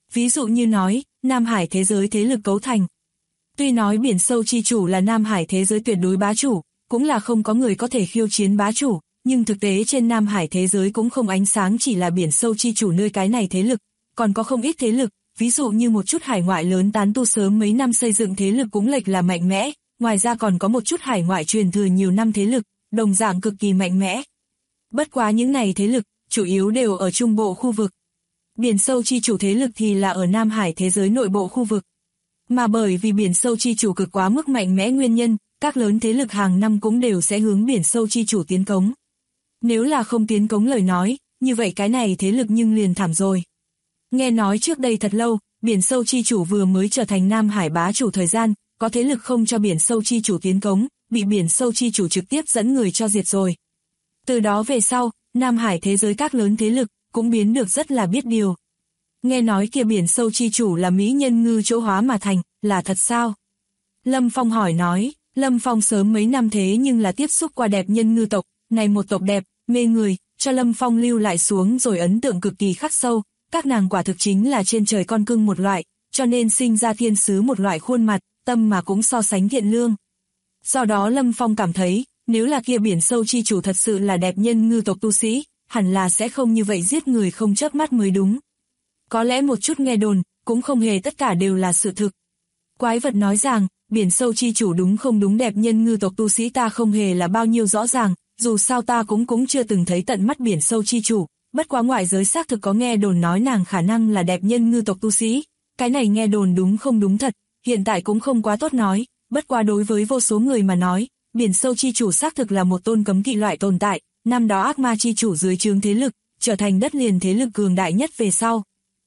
Speaker 2: ví dụ như nói, Nam Hải thế giới thế lực cấu thành. Tuy nói biển sâu chi chủ là Nam Hải thế giới tuyệt đối bá chủ, cũng là không có người có thể khiêu chiến bá chủ, nhưng thực tế trên Nam Hải thế giới cũng không ánh sáng chỉ là biển sâu chi chủ nơi cái này thế lực, còn có không ít thế lực, ví dụ như một chút hải ngoại lớn tán tu sớm mấy năm xây dựng thế lực cũng lệch là mạnh mẽ, ngoài ra còn có một chút hải ngoại truyền thừa nhiều năm thế lực, đồng dạng cực kỳ mạnh mẽ. Bất quá những này thế lực, chủ yếu đều ở trung bộ khu vực. Biển sâu chi chủ thế lực thì là ở Nam Hải thế giới nội bộ khu vực. Mà bởi vì biển sâu chi chủ cực quá mức mạnh mẽ nguyên nhân, các lớn thế lực hàng năm cũng đều sẽ hướng biển sâu chi chủ tiến cống. Nếu là không tiến cống lời nói, như vậy cái này thế lực nhưng liền thảm rồi. Nghe nói trước đây thật lâu, biển sâu chi chủ vừa mới trở thành Nam Hải bá chủ thời gian, có thế lực không cho biển sâu chi chủ tiến cống, bị biển sâu chi chủ trực tiếp dẫn người cho diệt rồi. Từ đó về sau, Nam Hải thế giới các lớn thế lực cũng biến được rất là biết điều. Nghe nói kia biển sâu chi chủ là mỹ nhân ngư chỗ hóa mà thành, là thật sao? Lâm Phong hỏi nói, Lâm Phong sớm mấy năm thế nhưng là tiếp xúc qua đẹp nhân ngư tộc, này một tộc đẹp, mê người, cho Lâm Phong lưu lại xuống rồi ấn tượng cực kỳ khắc sâu, các nàng quả thực chính là trên trời con cưng một loại, cho nên sinh ra thiên sứ một loại khuôn mặt, tâm mà cũng so sánh thiện lương. Do đó Lâm Phong cảm thấy, nếu là kia biển sâu chi chủ thật sự là đẹp nhân ngư tộc tu sĩ, hẳn là sẽ không như vậy giết người không chớp mắt mới đúng. Có lẽ một chút nghe đồn, cũng không hề tất cả đều là sự thực. Quái vật nói rằng, biển sâu chi chủ đúng không đúng đẹp nhân ngư tộc tu sĩ ta không hề là bao nhiêu rõ ràng, dù sao ta cũng chưa từng thấy tận mắt biển sâu chi chủ, bất quá ngoại giới xác thực có nghe đồn nói nàng khả năng là đẹp nhân ngư tộc tu sĩ, cái này nghe đồn đúng không đúng thật, hiện tại cũng không quá tốt nói, bất quá đối với vô số người mà nói, biển sâu chi chủ xác thực là một tôn cấm kỵ loại tồn tại, năm đó ác ma chi chủ dưới trướng thế lực, trở thành đất liền thế lực cường đại nhất về sau.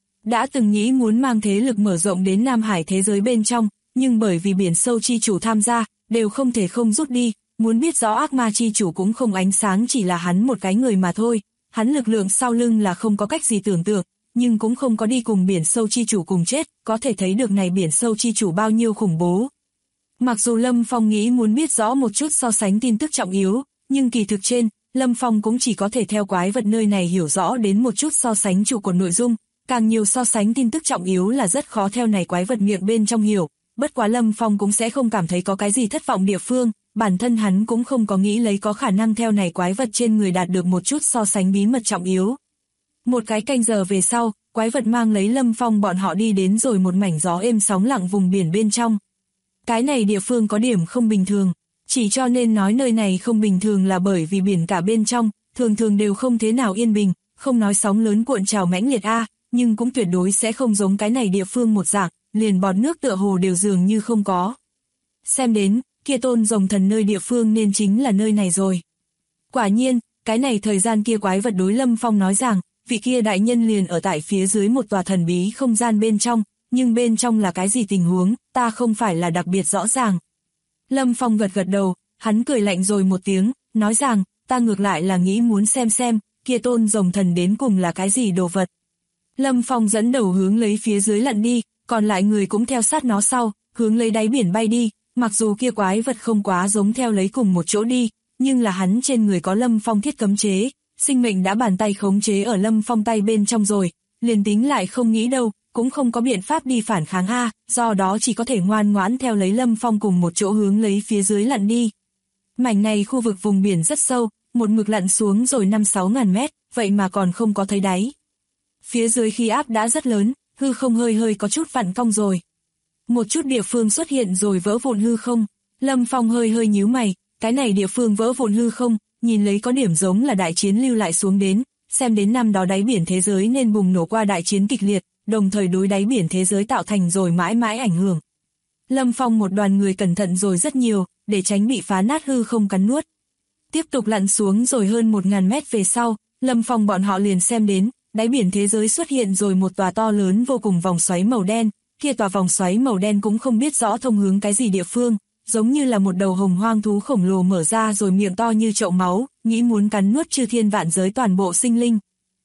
Speaker 2: Đã từng nghĩ muốn mang thế lực mở rộng đến Nam Hải thế giới bên trong, nhưng bởi vì biển sâu chi chủ tham gia, đều không thể không rút đi, muốn biết rõ ác ma chi chủ cũng không ánh sáng chỉ là hắn một cái người mà thôi, hắn lực lượng sau lưng là không có cách gì tưởng tượng, nhưng cũng không có đi cùng biển sâu chi chủ cùng chết, có thể thấy được này biển sâu chi chủ bao nhiêu khủng bố. Mặc dù Lâm Phong nghĩ muốn biết rõ một chút so sánh tin tức trọng yếu, nhưng kỳ thực trên, Lâm Phong cũng chỉ có thể theo quái vật nơi này hiểu rõ đến một chút so sánh trụ cột nội dung, càng nhiều so sánh tin tức trọng yếu là rất khó theo này quái vật miệng bên trong hiểu, bất quá Lâm Phong cũng sẽ không cảm thấy có cái gì thất vọng địa phương, bản thân hắn cũng không có nghĩ lấy có khả năng theo này quái vật trên người đạt được một chút so sánh bí mật trọng yếu. Một cái canh giờ về sau, quái vật mang lấy Lâm Phong bọn họ đi đến rồi một mảnh gió êm sóng lặng vùng biển bên trong. Cái này địa phương có điểm không bình thường, chỉ cho nên nói nơi này không bình thường là bởi vì biển cả bên trong, thường thường đều không thế nào yên bình, không nói sóng lớn cuộn trào mãnh liệt nhưng cũng tuyệt đối sẽ không giống cái này địa phương một dạng, liền bọt nước tựa hồ đều dường như không có. Xem đến, kia tôn rồng thần nơi địa phương nên chính là nơi này rồi. Quả nhiên, cái này thời gian kia quái vật đối Lâm Phong nói rằng, vị kia đại nhân liền ở tại phía dưới một tòa thần bí không gian bên trong, nhưng bên trong là cái gì tình huống, ta không phải là đặc biệt rõ ràng. Lâm Phong gật gật đầu, hắn cười lạnh rồi một tiếng, nói rằng, ta ngược lại là nghĩ muốn xem, kia tôn rồng thần đến cùng là cái gì đồ vật. Lâm Phong dẫn đầu hướng lấy phía dưới lặn đi, còn lại người cũng theo sát nó sau, hướng lấy đáy biển bay đi, mặc dù kia quái vật không quá giống theo lấy cùng một chỗ đi, nhưng là hắn trên người có Lâm Phong thiết cấm chế, sinh mệnh đã bàn tay khống chế ở Lâm Phong tay bên trong rồi, liền tính lại không nghĩ đâu, cũng không có biện pháp đi phản kháng do đó chỉ có thể ngoan ngoãn theo lấy Lâm Phong cùng một chỗ hướng lấy phía dưới lặn đi. Mảnh này khu vực vùng biển rất sâu, một mực lặn xuống rồi 5-6 ngàn mét, vậy mà còn không có thấy đáy. Phía dưới khí áp đã rất lớn, hư không hơi có chút vặn cong rồi. Một chút địa phương xuất hiện rồi vỡ vụn hư không, Lâm Phong hơi nhíu mày, cái này địa phương vỡ vụn hư không, nhìn lấy có điểm giống là đại chiến lưu lại xuống đến, xem đến năm đó đáy biển thế giới nên bùng nổ qua đại chiến kịch liệt, đồng thời đối đáy biển thế giới tạo thành rồi mãi mãi ảnh hưởng. Lâm Phong một đoàn người cẩn thận rồi rất nhiều, để tránh bị phá nát hư không cắn nuốt. Tiếp tục lặn xuống rồi hơn 1000 mét về sau, Lâm Phong bọn họ liền xem đến, đáy biển thế giới xuất hiện rồi một tòa to lớn vô cùng vòng xoáy màu đen, kia tòa vòng xoáy màu đen cũng không biết rõ thông hướng cái gì địa phương, giống như là một đầu hồng hoang thú khổng lồ mở ra rồi miệng to như chậu máu, nghĩ muốn cắn nuốt chư thiên vạn giới toàn bộ sinh linh.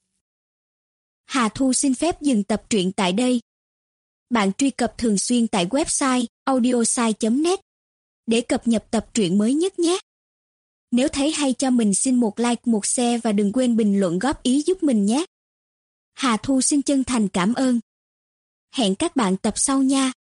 Speaker 3: Hà Thu xin phép dừng tập truyện tại đây. Bạn truy cập thường xuyên tại website audiosai.net để cập nhật tập truyện mới nhất nhé. Nếu thấy hay cho mình xin một like, một share và đừng quên bình luận góp ý giúp mình nhé. Hà Thu xin chân thành cảm ơn. Hẹn các bạn tập sau nha.